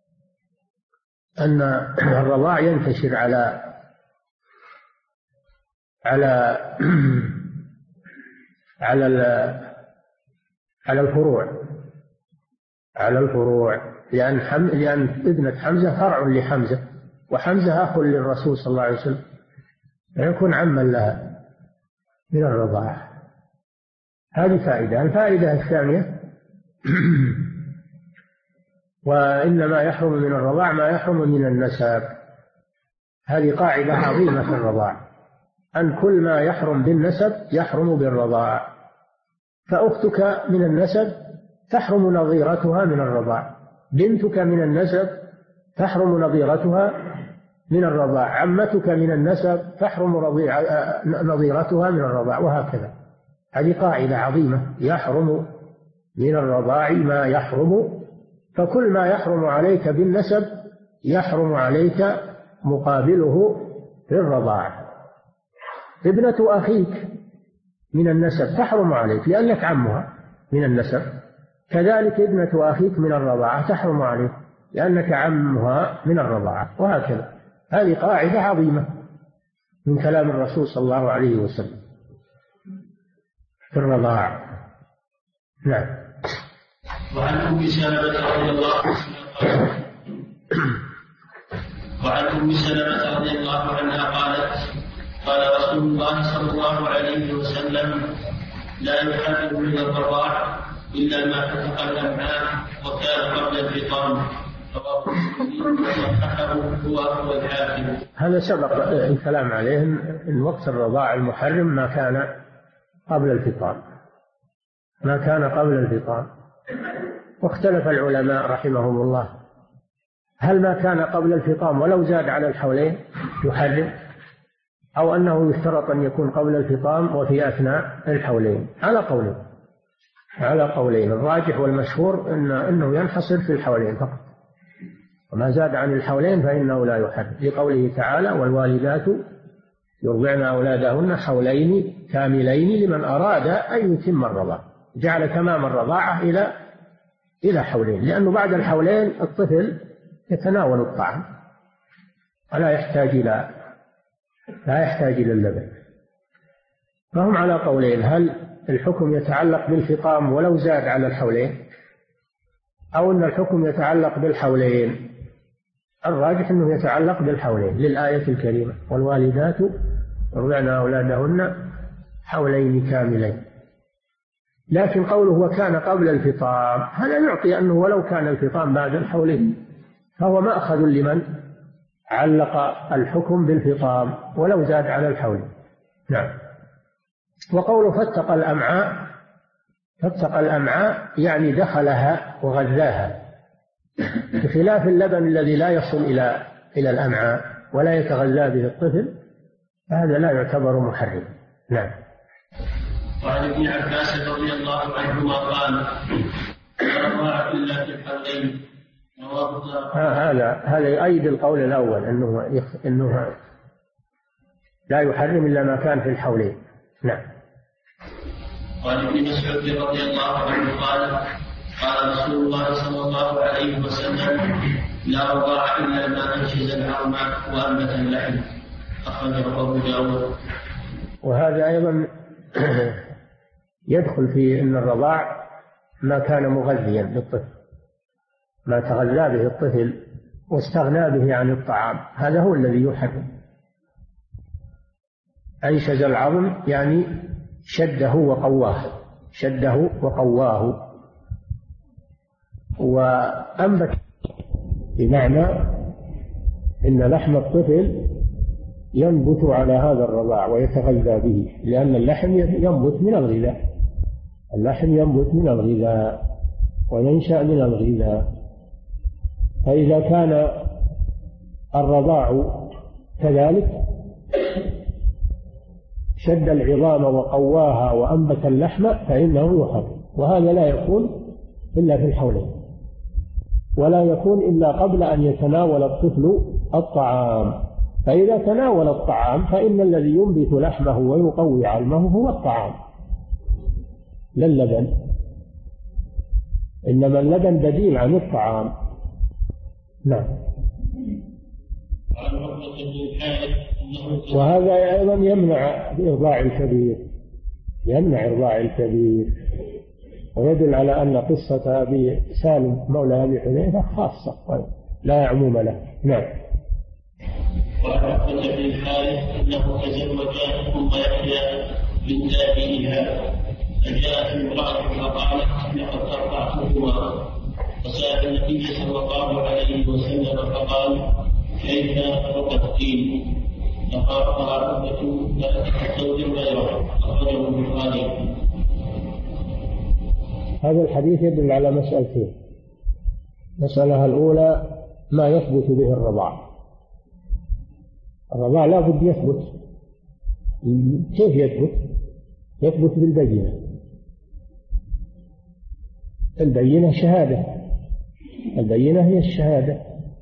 أن الرضاع ينتشر على الفروع، لأن ابنة حمزة فرع لحمزة، وحمزة أخ للرسول صلى الله عليه وسلم، فيكون عما لها من الرضاعة. هذه فائدة. الفائدة الثانية: وإنما يحرم من الرضاع ما يحرم من النسب. هذه قاعدة عظيمة في الرضاع، أن كل ما يحرم بالنسب يحرم بالرضاع. فأختك من النسب تحرم نظيرتها من الرضاع، بنتك من النسب تحرم نظيرتها من الرضاع، عمتك من النسب تحرم نظيرتها من الرضاع، وهكذا. هذه قاعدة عظيمة: يحرم من الرضاع ما يحرم، فكل ما يحرم عليك بالنسب يحرم عليك مقابله في الرضاعة. ابنة أخيك من النسب تحرم عليك لأنك عمها من النسب، كذلك ابنة أخيك من الرضاعة تحرم عليك لأنك عمها من الرضاعة، وهكذا. هذه قاعدة عظيمة من كلام الرسول صلى الله عليه وسلم في الرضاعة. نعم. وعن أم سلمة رضي الله عنها قالت: قال رسول الله صلى الله عليه وسلم: لا يحرم من الرضاع إلا ما فتق الأمعاء وكان قبل الفطام. رواه مسلم وصححه هو الحاكم. هذا سبق الكلام عليه إن وقت الرضاع المحرم ما كان قبل الفطام، ما كان قبل الفطام. واختلف العلماء رحمهم الله: هل ما كان قبل الفطام ولو زاد على الحولين يحرم، أو أنه يشترط أن يكون قبل الفطام وفي أثناء الحولين؟ على قولين. الراجح والمشهور أنه ينحصر في الحولين فقط، وما زاد عن الحولين فإنه لا يحرم، لقوله تعالى: والوالدات يرضعن أولادهن حولين كاملين لمن أراد أن يتم الرضاعة، جعل تمام الرضاعة إلى حولين، لأنه بعد الحولين الطفل يتناول الطعام ولا يحتاج إلى اللبن. فهم على قولين: هل الحكم يتعلق بالفطام ولو زاد على الحولين، أو أن الحكم يتعلق بالحولين؟ الراجح أنه يتعلق بالحولين للآية الكريمة: والوالدات يرضعن أولادهن حولين كاملين. لكن قوله وكان قبل الفطام هذا يعطي أنه ولو كان الفطام بعد الحولين فهو مأخذ لمن علق الحكم بالفطام ولو زاد على الحولين. نعم. وقوله فاتق الأمعاء يعني دخلها وغذاها، بخلاف اللبن الذي لا يصل إلى الأمعاء ولا يتغذى به الطفل، فهذا لا يعتبر محرم. نعم. وعن ابن عباس رضي الله عنهما قال: لا رضاعة إلا في الحولين. هذا يؤيد القول الأول أنه لا يحرم إلا ما كان في الحولين. نعم. وعن ابن مسعود رضي الله عنه قال: قال رسول الله صلى الله عليه وسلم: لا رضاعة إلا ما أنشز العظم وأنبت اللحم. أخرجه أبو داود. وهذا أيضا يدخل في أن الرضاع ما كان مغذيا للطفل، ما تغذى به الطفل واستغنى به عن الطعام، هذا هو الذي يحرم. أنشز العظم يعني شده وقواه، وأنبت بمعنى إن لحم الطفل ينبت على هذا الرضاع ويتغذى به، لأن اللحم ينبت من الغذاء وينشأ من الغذاء. فإذا كان الرضاع كذلك شد العظام وقواها وأنبت اللحم فإنه يحرم، وهذا لا يكون إلا في الحولين، ولا يكون إلا قبل أن يتناول الطفل الطعام. فإذا تناول الطعام فإن الذي ينبت لحمه ويقوي علمه هو الطعام لا اللبن، إنما اللبن بديل عن الطعام. نعم. وهذا أيضا يمنع إرضاع الكبير، ويدل على أن قصة أبي سالم مولى أبي حذيفة خاصة لا عموم له. نعم. وعن عقبة بن الحارث أنه تزوج أم يحيى بنت أبيها، فجاءت امرأة فقالت: لقد أرضعتكما، فسأل النبي صلى الله عليه وسلم فقال: كيف رضعتين؟ فقال عقبة: فأتت زوج غيره. أخرجه البخاري. هذا الحديث يدل على مسألتين: المسألة الأولى ما يثبت به الرضاع لا بد يثبت. كيف يثبت بالبينة. البينة شهادة، البينة هي الشهادة.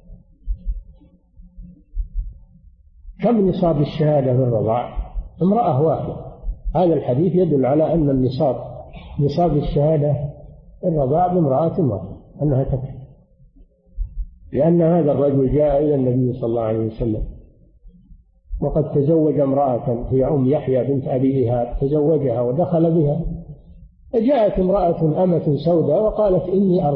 كم نصاب الشهادة في الرضاع؟ امرأة واحدة. هذا الحديث يدل على أن نصاب الشهادة في الرضاع بامرأة واحدة أنها تكفي، لأن هذا الرجل جاء إلى النبي صلى الله عليه وسلم وقد تزوج امرأة هي أم يحيى بنت أبي إيهاب، تزوجها ودخل بها، فجاءت امرأة أمة سوداء وقالت: إني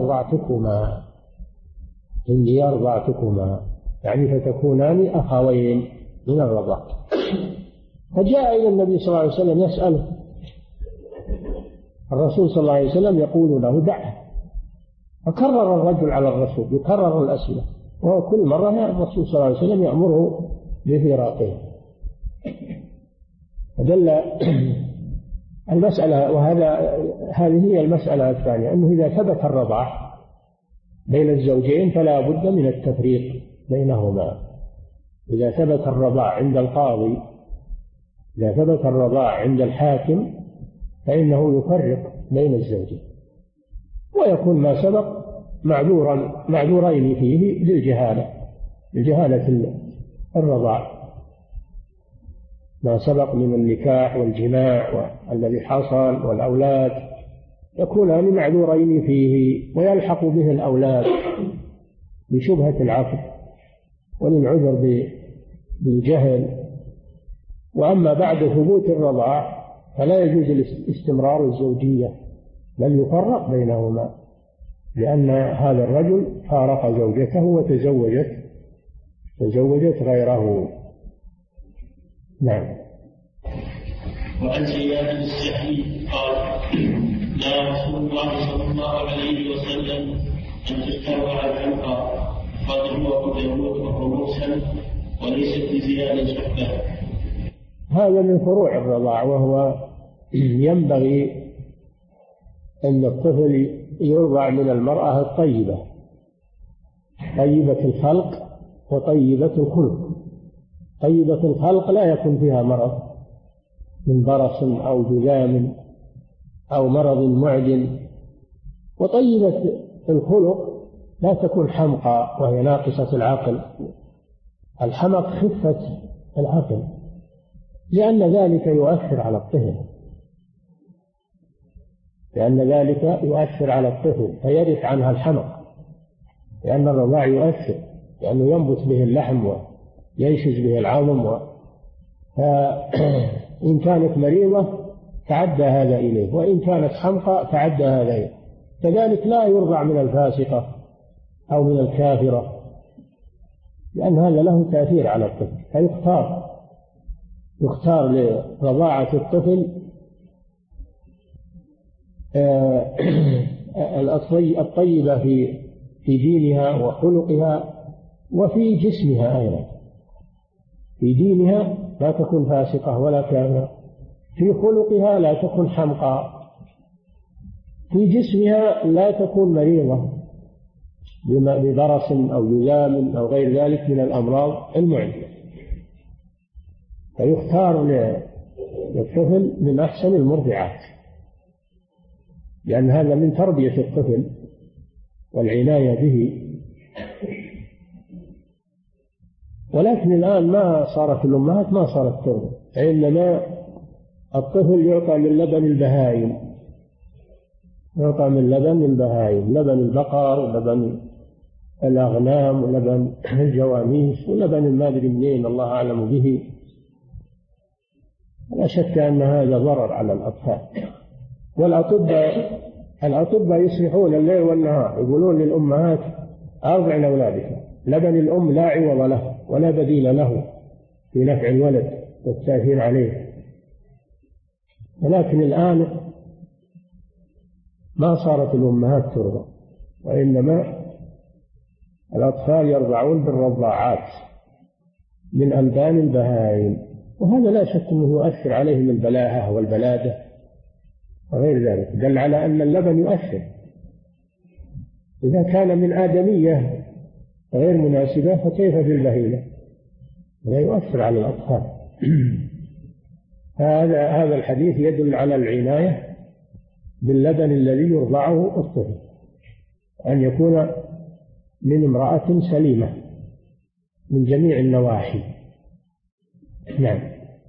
أرضعتكما، يعني فتكونان أخوين من الرضاع. فجاء إلى النبي صلى الله عليه وسلم يسأله، الرسول صلى الله عليه وسلم يقول له: دعه. فكرر الرجل على الرسول يكرر الأسئلة، وكل مرة الرسول صلى الله عليه وسلم يأمره بفراقه. فدل المسألة، هذه هي المسألة الثانية، أنه إذا ثبت الرضاع بين الزوجين فلا بد من التفريق بينهما. إذا ثبت الرضاع عند القاضي، إذا ثبت الرضاع عند الحاكم، فإنه يفرق بين الزوجين، ويكون ما سبق معذورين فيه لجهالة الرضاع، ما سبق من النكاح والجماع والذي حصل والأولاد يكونان معذورين فيه، ويلحق به الأولاد بشبهة العقد وللعذر بالجهل. وأما بعد ثبوت الرضاع فلا يجوز استمرار الزوجية، بل يفرق بينهما، لأن هذا الرجل فارق زوجته وتزوجت غيره. نعم. وعن زياد السحي قال: لا رسول الله صلى الله عليه وسلم أن تستوى الحلقة، قد هو داود وهو مرسل وليست بزيادة صحبة. هذا من فروع الرضاع، وهو ينبغي أن الطفل يرضع من المرأة الطيبة، طيبة الخلق وطيبة الخلق. طيبة الخلق لا يكون فيها مرض من برص أو جذام أو مرض معدن، وطيبة الخلق لا تكون حمقى وهي ناقصة العقل. الحمق خفة العقل، لأن ذلك يؤثر على الطفل، فيرث عنها الحمق، لأن الرضاع يؤثر، لأنه ينبت به اللحم وينشز به العظم، فإن كانت مريضة تعدى هذا إليه، وإن كانت حمقى تعدى هذا إليه. كذلك لا يرضع من الفاسقة أو من الكافرة، لأن هذا له تأثير على الطفل، فيختار لرضاعة الطفل الطيبة في دينها وخلقها وفي جسمها أيضا. في دينها لا تكون فاسقة ولا كافرة، في خلقها لا تكون حمقى، في جسمها لا تكون مريضة ببرص أو جذام أو غير ذلك من الأمراض المعدية. فيختار للطفل من أحسن المرضعات، لأن هذا من تربية الطفل والعناية به. ولكن الآن ما صارت الأمهات ما صارت ترضع، إنما الطفل يعطى من لبن البهائم، لبن البقر ولبن الأغنام ولبن الجواميس ولبن المادري منين الله أعلم به. لا شك أن هذا ضرر على الأطفال. والأطباء يصيحون الليل والنهار يقولون للأمهات: أرضعن أولادك، لبن الأم لا عوض له ولا بديل له في نفع الولد والتأثير عليه. ولكن الآن ما صارت الأمهات ترضع، وإنما الأطفال يرضعون بالرضاعات من ألبان البهائم، وهذا لا شك أنه يؤثر عليهم البلاهة والبلادة وغير ذلك، دل على أن اللبن يؤثر. إذا كان من آدمية غير مناسبة فكيف بالبهيمة؟ لا يؤثر على الأطفال. هذا الحديث يدل على العناية باللبن الذي يرضعه الطفل، أن يكون من امرأة سليمة من جميع النواحي. نعم.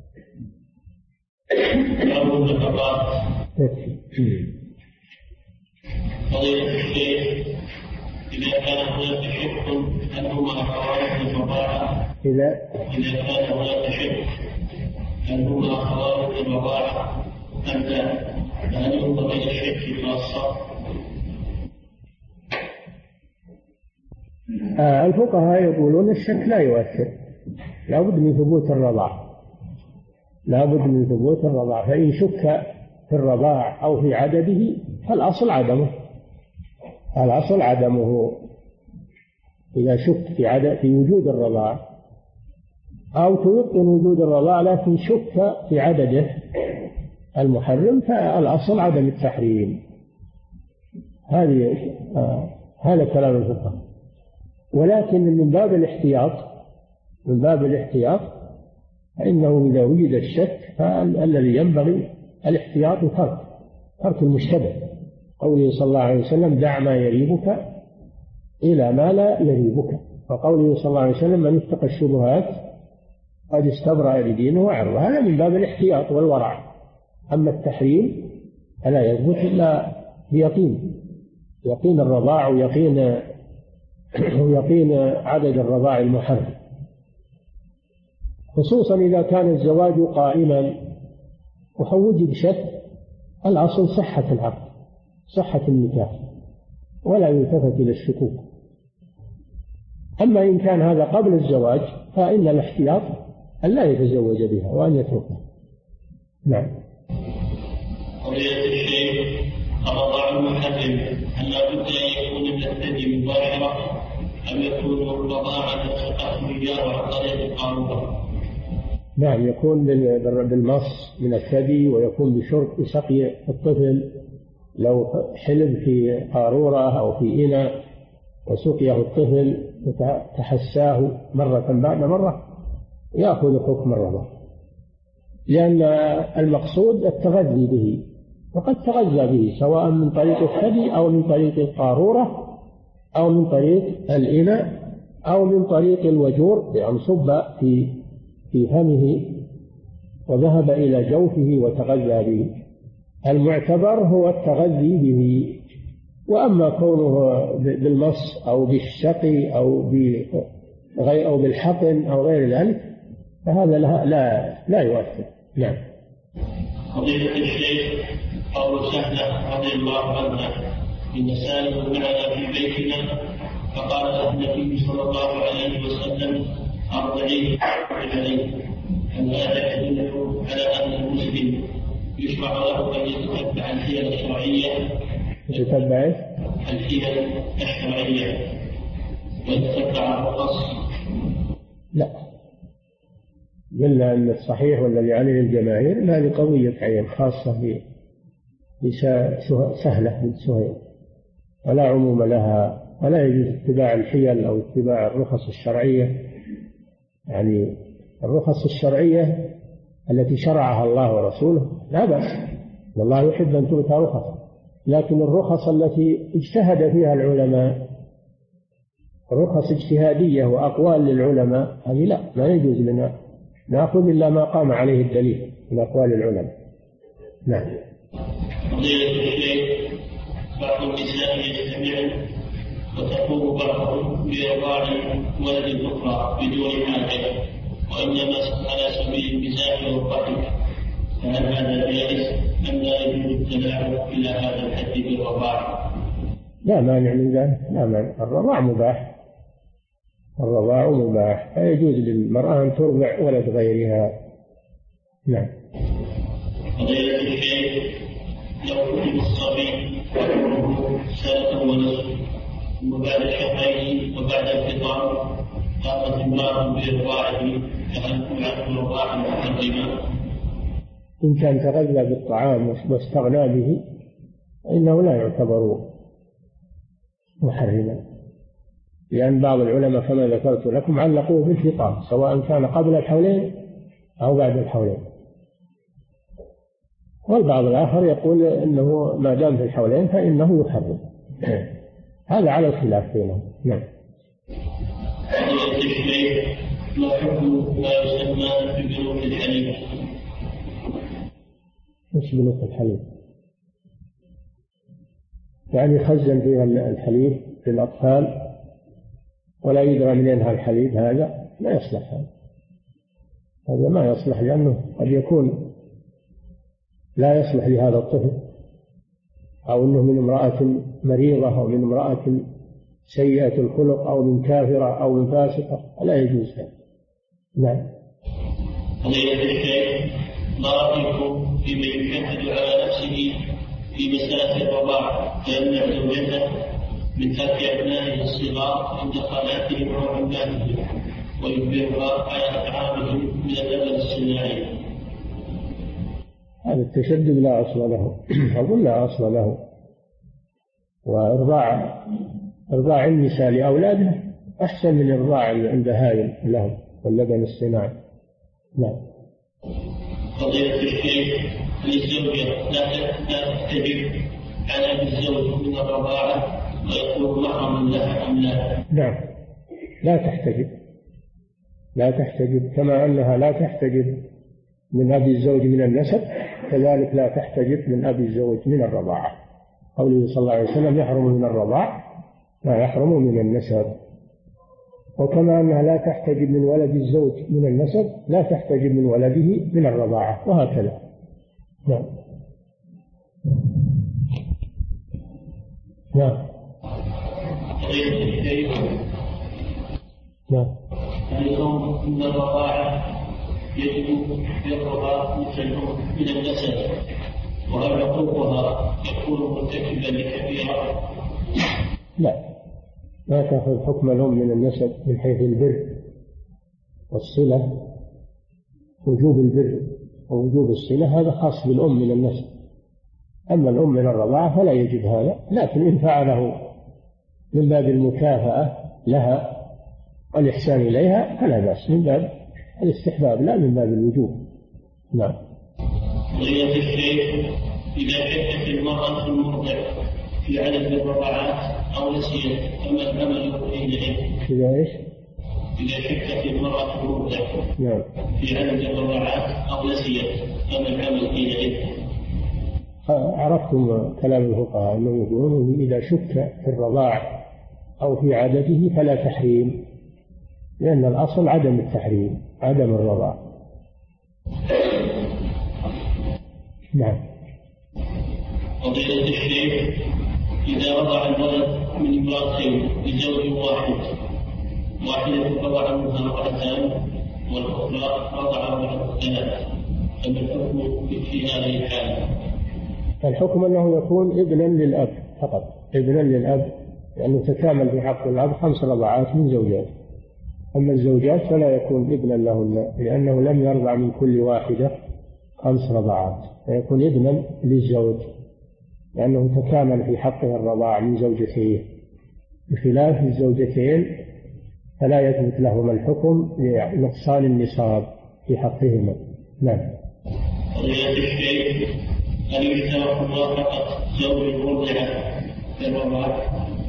فضيلة الشيخ، إذا كان هناك شك هل هما أخوات الرضاعة؟ إذا كان هناك شك هل هما أخوات الرضاعة أم لا، فهل ينظر إلى الشك خاصة؟ الفقهاء يقولون الشك لا يؤثر، لا بد من ثبوت الرضاع، فإن شك في الرضاع أو في عدده فالأصل عدمه. إذا شك في وجود الرضاع أو تيقن وجود الرضاع لكن شك في عدده المحرم فالأصل عدم التحريم. هذا كلام الفقهاء. ولكن من باب الاحتياط فإنه إذا وجد الشك فالذي ينبغي الاحتياط ترك المشتبه. قوله صلى الله عليه وسلم: دع ما يريبك إلى ما لا يريبك. وقوله صلى الله عليه وسلم: من اتقى الشبهات قد استبرأ لدينه وعرضه. هذا من باب الاحتياط والورع. أما التحريم فلا يثبت إلا بيقين، يقين الرضاع ويقين عدد الرضاع المحرم، خصوصا إذا كان الزواج قائما ووجد شك. الأصل صحة العقد، صحة النكاح، ولا يلتفت إلى الشكوك. أما إن كان هذا قبل الزواج فإن الاحتياط أن لا يتزوج بها وأن يتركها. نعم. قضية الشيخ: الرضاع المحرم هل لا بد أن يكون من الثدي مباشرة أم يكون الرضاعة تقليدية عن طريق القارورة؟ نعم، يكون بالمص من الثدي، ويكون بشرب سقي الطفل. لو حلب في قارورة أو في إناء وسقيه الطفل وتحساه مرة بعد مرة يأخذ حكم الرضاع، لأن المقصود التغذي به، وقد تغذى به سواء من طريق الثدي أو من طريق القارورة أو من طريق الإناء أو من طريق الوجور، بأن صب في فمه وذهب إلى جوفه وتغذى به. المعتبر هو التغذي به. وأما كونه بالمص أو بالشقي أو بالحقن أو غير ذلك فهذا لا يؤثر. نعم. قضية الشيخ: قول سهلة رضي الله عنها: إن سالم معنا في بيتنا فقال له النبي صلى الله عليه وسلم: أرضعيه عليه. هل هذا يدل على أن المسلم يشرع له أن يتتبع الحيل الشرعية؟ يتتبع الحيل الشرعية ويتتبع الرخص؟ لا، قلنا أن الصحيح والذي عليه الجماهير أن هذه قضية عين خاصة بسهلة بنت سهيل، ولا عموم لها، ولا يجوز اتباع الحيل أو اتباع الرخص الشرعية. يعني الرخص الشرعية التي شرعها الله ورسوله لا بأس، والله يحب أن تؤتى رخص، لكن الرخص التي اجتهد فيها العلماء، رخص اجتهادية وأقوال للعلماء، هذه لا، ما يجوز لنا نأخذ إلا ما قام عليه الدليل من أقوال العلماء. نعم. قضية الشيخ: بعض النساء يجتمعن وتقوم بعضهم بإرضاع ولد الأخرى بدون حاجة، وإنما على سبيل المزاح والضحك، فهل هذا جائز أم لا يجوز التلاعب إلى هذا الحد بالرضاعة؟ لا مانع من ذلك، لا مانع. الرضاع مباح، الرضاع مباح، فيجوز للمرأة أن ترضع ولد غيرها. نعم. قضية الشيخ: لو كتب الصبي سنة ونصف وبعد شهرين وبعد الفطام قامت امرأة بإرضاعه، فهل تلعب الرضاعة محرمة؟ إن كان تغذى بالطعام واستغنى به فإنه لا يعتبر محرما، لأن بعض العلماء كما ذكرت لكم علقوه بالفطام سواء كان قبل الحولين أو بعد الحولين، والبعض الآخر يقول إنه ما دام في الحولين فإنه يحرم. هذا على الخلاف بينهم. نعم. ما حكم ما يسمى ببنوك الحليب؟ مش بنوك الحليب، يعني يخزن فيها الحليب للأطفال ولا يدرى منها الحليب، هذا لا يصلح. هذا ما يصلح، لأنه قد يكون لا يصلح لهذا الطفل، أو أنه من امرأة مريضة أو من امرأة سيئة الخلق أو من كافرة أو من فاسقة، لا يجوز هذا. نعم. قضية الشيخ: ما رأيكم فيمن يشهد على نفسه في مسألة الرضاعة فيمنع زوجته من ترك أبنائه الصغار عند خالاتهم أو عماتهم ويجبرها على إطعامهم من اللبن الصناعي؟ هذا التشدد لا أصل له، أقول لا أصل له. وإرضاع النساء لأولاده أحسن من إرضاع البهائم لهم واللبن الصناعي. نعم. قضية الشيخ: الزوجة لا تجب على الزوج من الرضاعة ويكون محرما لها أم لا؟ نعم، لا تحتجب كما أنها لا تحتجب من أبي الزوج من النسب، كذلك لا تحتجب من أبي الزوج من الرضاعة. قوله صلى الله عليه وسلم يحرم من الرضاع لا يحرم من النسب. وكما أنها لا تحتجب من ولد الزوج من النسب لا تحتجب من ولده من الرضاعة، وهكذا. نعم. نعم. نعم. اليوم من الرضاعة يجب برها مثل من النسب، وهل حقوقها يكون مرتكبا لكبيرة؟ لا، ما تأخذ حكم الأم من النسب من حيث البر والصلة. وجوب البر ووجوب الصلة هذا خاص بالأم من النسب، أما الأم من الرضاعة فلا يجب هذا، لكن إن فعله من باب المكافأة لها والإحسان إليها فلا بأس، من باب الاستحباب لا من باب الوجوب. نعم. قضية الشيخ إذا شكت المرأة المرضع في عدد الرضاعات أو نسيت فما العمل حينئذ؟ إذا إيش؟ إذا شكت المرأة المرضع نعم في عدد الرضاعات أو نسيت فما العمل حينئذ؟ عرفتم كلام الفقهاء أنهم يقولون إذا شك في الرضاع أو في عدده فلا تحريم، لأن الأصل عدم التحريم، عدم الرضاع. نعم. قضية الشيخ إذا رضع الولد من امرأتين لزوج واحدة رضع منها امرأتان والأخرى رضع منها ثلاث، فما الحكم في هذه الحالة؟ الحكم أنه يكون ابنا للأب فقط، ابنا للأب، لأنه تكامل في حق الأب 5 رضعات من زوجات. أما الزوجات فلا يكون ابنا لهن، لأنه لم يرضع من كل واحدة 5 رضعات، فيكون ابنا للزوج لأنه تكامل في حقه الرضاع من زوجتين، بخلاف الزوجتين فلا يثبت لهما الحكم لنقصان النصاب في حقهما. نعم. قضية الشيخ هل يشترط موافقة زوج المرضعة في الرضاع؟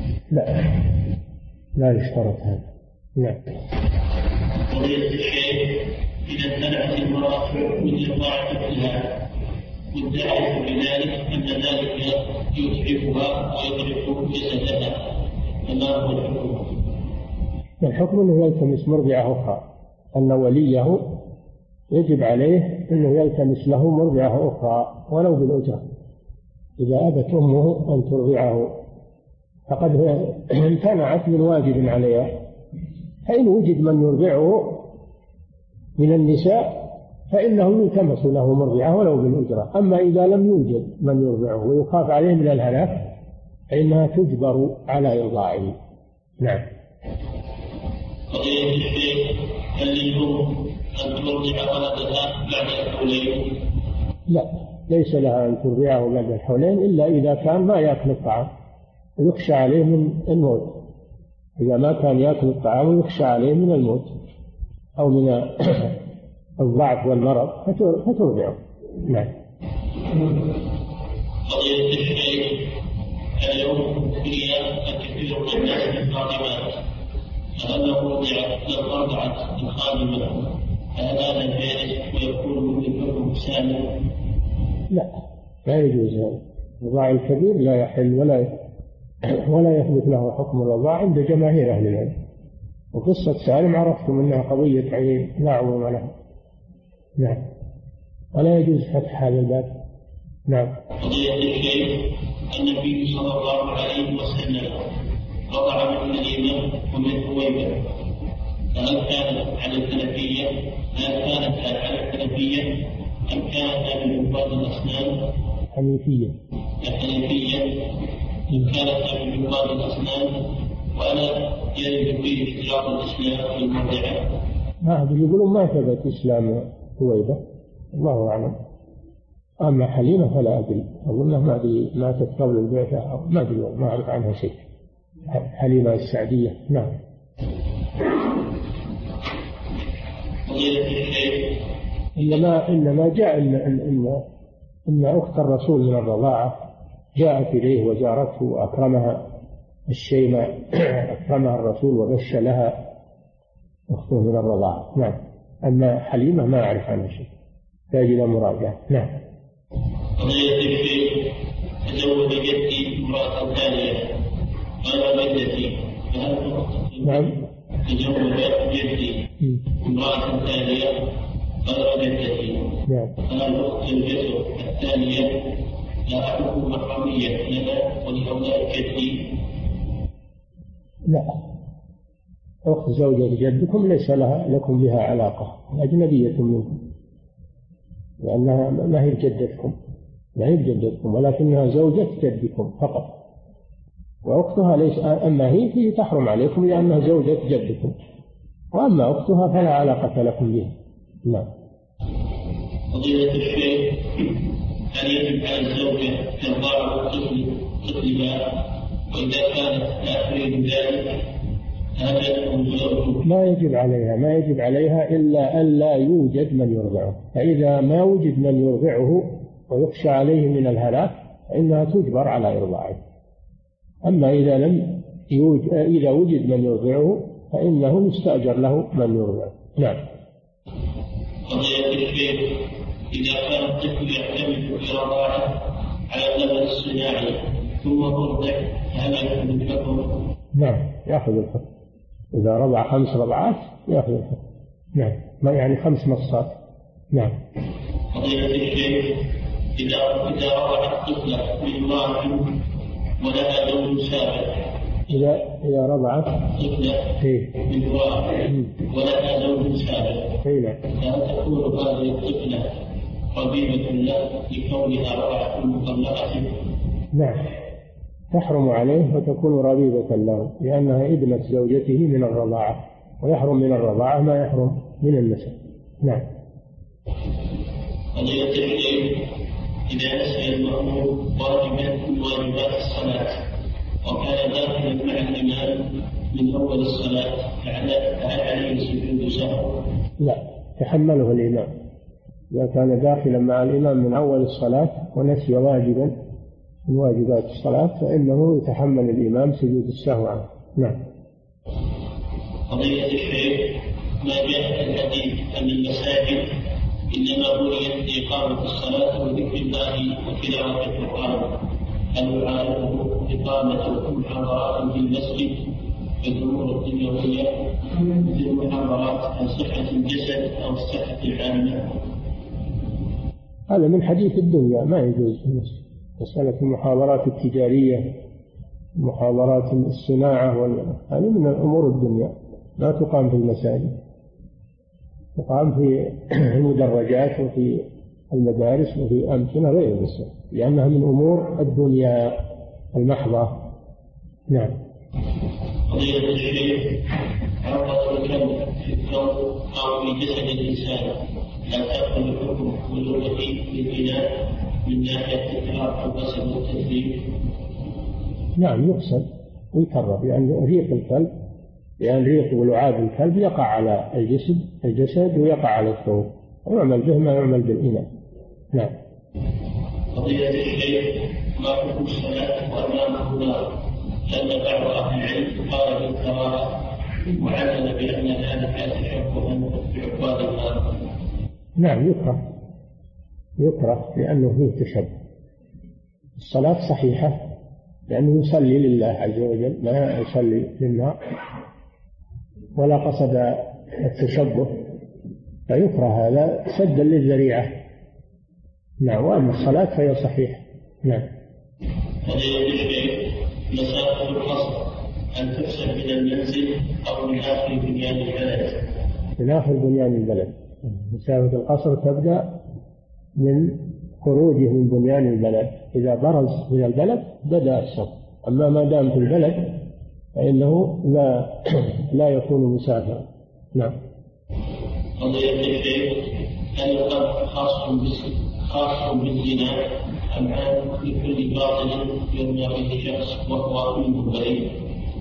لا يشترط هذا. نعم. قضية الشيخ إذا امتنعت المرأة من إرضاع طفلها وادعت بذلك أن ذلك يتعبها ويضعف جسدها، فما هو الحكم؟ الحكم أنه يلتمس مرضعة أخرى، أن وليه يجب عليه أنه يلتمس له مرضعة أخرى ولو بالأجرة. إذا أبت أمه أن ترضعه فقد امتنعت من واجب عليها، فإن وجد من يرضعه من النساء فإنه يلتمس له مرضعة ولو بالأجرة. أما إذا لم يوجد من يرضعه ويخاف عليه من الهلاك فإنها تجبر على إرضاعه. نعم. قضية الشيخ هل للأم أن ترضع ولدها بعد الحولين؟ لا، ليس لها أن ترضعه بعد الحولين إلا إذا كان ما يأكل الطعام ويخشى عليه من الموت. إذا ما كان يأكل الطعام ويخشى عليه من الموت أو من الضعف والمرض فترضعه. نعم. قضية الشيخ اليوم هي الكثير من الناس الخادمات، فأنه أرضعت الخادمة فهل هذا جائز ويكون من الحكم سالما؟ لا يجوز هذا. الرضاع الكبير لا يحل ولا يثبت له حكم الرضاع عند جماهير أهل العلم. وقصة سالم عرفتم أنها قضية عين لا عموم لها. نعم. ولا يجوز فتح هذا الباب. نعم. قضية الشيخ النبي صلى الله عليه وسلم رضع من الإمام ومن هويبة، فهل كانت على الحنفية أم كانت من عباد الأسنان؟ حنيفية. إن كانت من عباد الأسنان ولا يجب فيه اشتراط الإسلام في المرضعة؟ يقولون ما ثبت إسلام هويبة، الله أعلم. أما حليمة فلا أدري، أظنها ما أدري ماتت قبل البعثة أو ما أدري، ما أعرف عنها شيء. حليمة السعدية. نعم. إنما جاء إن أخت الرسول من الرضاعة جاءت إليه وزارته وأكرمها الشيء ما أكرمها الرسول وغش لها أخته من الرضاعة. نعم. أما حليمة ما أعرف عنها شيء، تحتاج إلى مراجعة. نعم. قضية الشيء تزوج جدي امرأة ثانية غير جدتي، فهل نعم. تزوج جدي امرأة ثانية غير جدتي، فهل زوجته الثانية لا حكم محرمية لنا ولأولاد جدي؟ لا، أخت زوجة جدكم ليس لكم بها علاقة، أجنبية منكم، لأنها ما هي جدتكم ولكنها زوجة جدكم فقط، وأختها ليس، أما هي تحرم عليكم لأنها زوجة جدكم، وأما أختها فلا علاقة لكم بها. نعم. فضيلة الشيخ، هل يجب على الزوجة إرضاع طفلها وإذا كانت لا تريد ذلك ما يجب عليها إلا ألا يوجد من يرضعه، فإذا ما وجد من يرضعه ويخشى عليه من الهلاك فإنها تجبر على إرضاعه. أما إذا وجد من يرضعه فإنه يستأجر له من يرضعه. نعم. قضية الشيخ، إذا كان الطفل يعتمد في رضاعه على اللبن الصناعي ثم ترضع هل يأخذ الحكم؟ نعم، يأخذ الحكم. إذا رضع 5 رضعات يأخذ الحكم. نعم، ما يعني 5 مصات. نعم. قضية الشيخ، إذا رضعت طفلة من امرأة ولها زوج سابق، إذا رضعت طفلة من امرأة ولها زوج سابق، فهل تكون هذه الطفلة ربيبة له لكونها رضعت مطلقة؟ نعم، تحرم عليه وتكون ربيبة له لأنها ابنة زوجته من الرضاعة، ويحرم من الرضاعة ما يحرم من النسب. نعم. قضية الشيخ، إذا نسي المأمور واجبا من واجبات الصلاة وكان داخلا مع الإمام من أول الصلاة فهل عليه سجود سهو؟ لا، تحمله الإمام. إذا كان داخلا مع الإمام من أول الصلاة ونسي واجبا من واجبات الصلاة فإنه يتحمل الإمام سجود السهو عنه. نعم. قضية الشيخ، ما جاء في الحديث أن المساجد إنما بنيت لإقامة الصلاة وذكر الله وتلاوة القرآن، هل يعارضه إقامة محاضرات في المسجد بالأمور الدنيوية مثل المحاضرات عن صحة الجسد أو الصحة العامة؟ هذا من حديث الدنيا، ما يجوز في المسجد. مسألة المحاضرات التجارية، محاضرات الصناعة، هذه من الأمور الدنيا لا تقام في المساجد، تقام في المدرجات وفي المدارس وفي أمكنة غير المساجد لأنها من أمور الدنيا المحضة. نعم. قضية الشيخ، عرضة الكلب في الثوب أو في جسد الإنسان لا تأخذ الحكم والوجه للبناء من ناحية الإطلاق والبصر والتدريب؟ نعم، يغسل ويكرر لأن ريق ولعاب الكلب يقع على الجسد ويقع على الثوب ويعمل به ما يعمل بالإناء. نعم. قضية الشيخ، ما حكم الصلاة وأمامه نار؟ لأن بعض أهل العلم قال بالكراهة وعلم بأن ذلك تشبها بعباد النار. نعم، يكره لأنه فيه تشبه. الصلاة صحيحة لأنه يصلي لله عز وجل ما يصلي للنار ولا قصد التشبه، فيكره هذا سدا للذريعة. نعم. وأما الصلاة فهي صحيحة. نعم. قضية الشيخ، مسافة القصر أن تحسب من المنزل أو من آخر بنيان البلد؟ من آخر بنيان البلد. مسافة القصر تبدأ من خروجه من بنيان البلد، إذا برز من البلد بدأ السفر، أما ما دام في البلد فإنه لا يكون مسافرا. نعم. قضية الشيخ، هل القذف خاص بالزنا أم عام لكل باطل يرمى به شخص وهو منه بريء؟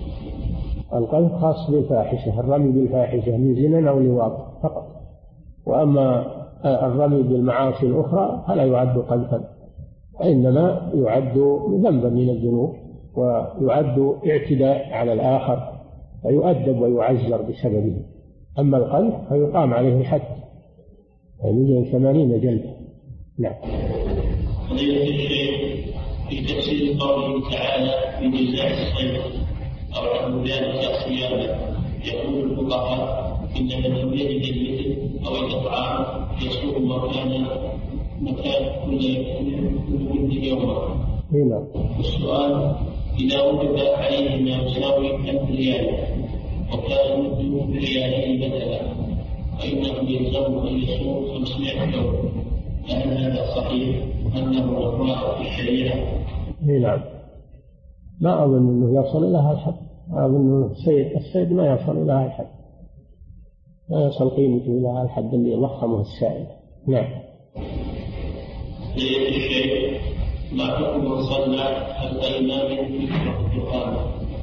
القذف خاص بالفاحشة، الرمي بالفاحشة من زنا أو لواط فقط، وأما الرمي بالمعاصي الأخرى فلا يعد قذفا، وإنما يعد ذنبا من الذنوب ويعد اعتداء على الآخر فيؤدب ويعزر بسببه. أما القذف فيقام عليه الحد يعني 80 جلدة. نعم. فضيلة الشيخ، في تفسير قوله تعالى في جزاء الصيد أو عن ذلك صيامه، يقول الفقهاء إن من لم يجد المثل أو الإطعام يصوم مكان كل ود يوما. نعم. السؤال: إذا وجد عليه ما يساوي 1000 ريال وكان مده بريالين مثلا، فإنه يلزم أن يصوم 500 يوم، فهل هذا صحيح أنه وقوع في الشريعة؟ نعم. ما أظن أنه يصل إلى هذا الحد. أظن الصيد ما يصل إلى هذا الحد، لا يصل قيمته إلى هذا الحد اللي يضخمه السائل. نعم. الشيخ، ما حكم من صلى خلف إمام يكره الدخان؟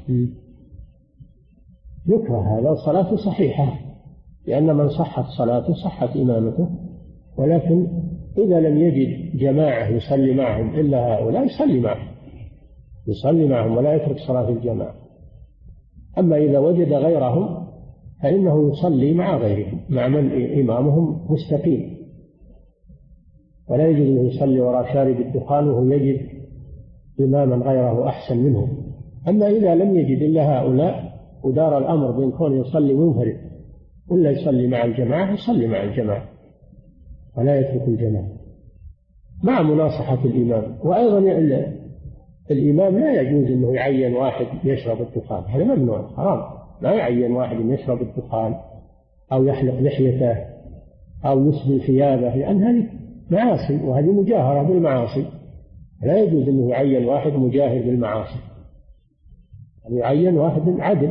يكره هذا، صلاته صحيحة، لأن من صحت صلاته صحت إمامته، ولكن إذا لم يجد جماعة يصلي معهم إلا هؤلاء يصلي معهم ولا يترك صلاة الجماعة. أما إذا وجد غيرهم فإنه يصلي مع غيرهم، مع من إمامهم مستقيم، ولا يجوز أن يصلي وراء شارب الدخان وهو يجد إماما غيره أحسن منه. أما إذا لم يجد إلا هؤلاء ودار الأمر بين كونه يصلي منفرد ولا يصلي مع الجماعة، يصلي مع الجماعة ولا يترك الجماعة مع مناصحة الإمام. وأيضا الإمام لا يجوز أنه يعين واحد يشرب الدخان، هذا ممنوع حرام. لا يعين واحد يشرب الدخان أو يحلق لحيته أو يسبل ثيابه، لأن هذه معاصي وهذه مجاهرة بالمعاصي. لا يجوز أنه يعين واحد مجاهر بالمعاصي، يعين واحد عدل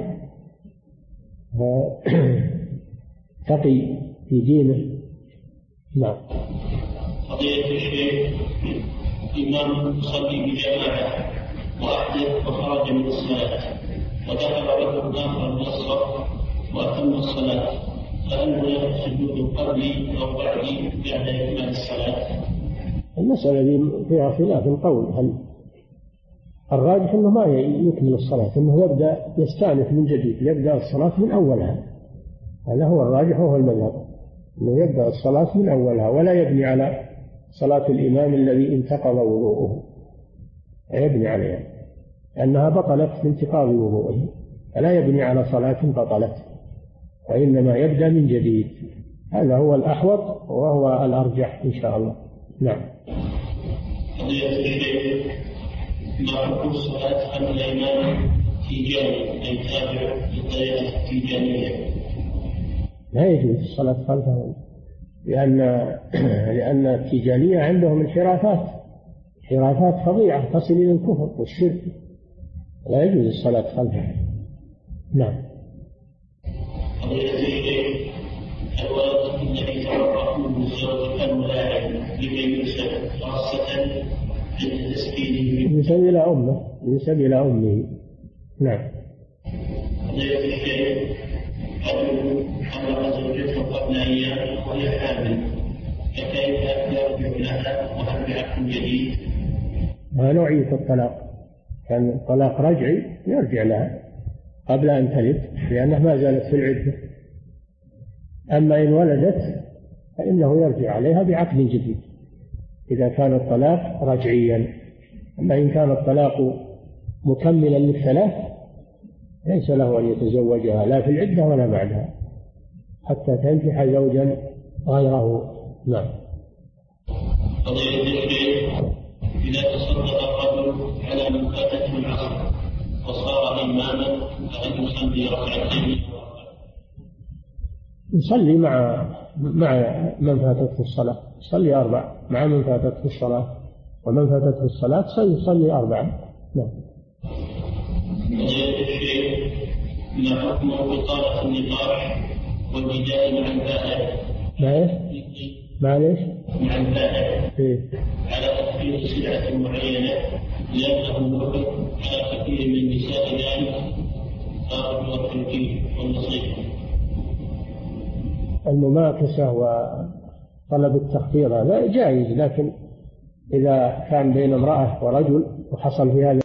تقي في دينه. نعم. فضيلة الشيخ، إمام يصلي بجماعة وأحدث وخرج من الصلاة ودخل رجل آخر من الصف وأتم الصلاة، فهل هناك سجود قبلي أو بعدي بعد إكمال الصلاة؟ المسألة دي فيها خلاف القول. هل الراجح أنه ما يكمل الصلاة، أنه يبدأ يستأنف من جديد، يبدأ الصلاة من أولها. هذا هو الراجح وهو المذهب، أنه يبدأ الصلاة من أولها ولا يبني على صلاة الإمام الذي انتقض وضوءه، يبني عليها لأنها بطلت بانتقاض وضوءه، فلا يبني على صلاة بطلت وإنما يبدأ من جديد. هذا هو الأحوط وهو الأرجح إن شاء الله. نعم. فضيلة الشيخ، ما حكم الصلاة خلف الإمام تيجاني أي تابع للطريقة التيجانية؟ لا يجوز الصلاة خلفه، لأن التيجانية عندهم انحرافات فظيعة تصل إلى الكفر والشرك، لا يجوز الصلاة خلفه. نعم. فضيلة الشيخ، الولد الذي توقف من الزوج الملاعب لكي يرسل خاصة عند تسكينه ينسب إلى أمه. نعم. فضيلة الشيخ، حمل زوجته قبل أيام وهي حامل، فكيف يرجع لها وهل بعقد جديد؟ ما نوعية الطلاق؟ كان الطلاق رجعي يرجع لها قبل أن تلد لأنها ما زالت في العدة. أما إن ولدت فإنه يرجع عليها بعقد جديد إذا كان الطلاق رجعيا. أما إن كان الطلاق مكملا للثلاث ليس له أن يتزوجها لا في العدة ولا بعدها حتى تنكح زوجا غيره. نعم. فضيلة الشيخ، إذا تصدق الرجل على من فاتته العصر وصار إماما فهل يصلي ركعتين؟ يصلي مع من فاتته الصلاة، يصلي 4 مع من فاتته الصلاة، ومن فاتته الصلاة يصلي 4. نعم. فضيلة الشيخ، ما حكم إطالة النقاش والجدال مع البائع؟ معليش؟ مع البائع على تخفيض سلعة معينة لأنه وقف على كثير من النساء ذلك أرجو التوجيه والنصيحة. المماكسة وطلب التخفيض هذا جائز، لكن إذا كان بين امرأة ورجل وحصل في هذا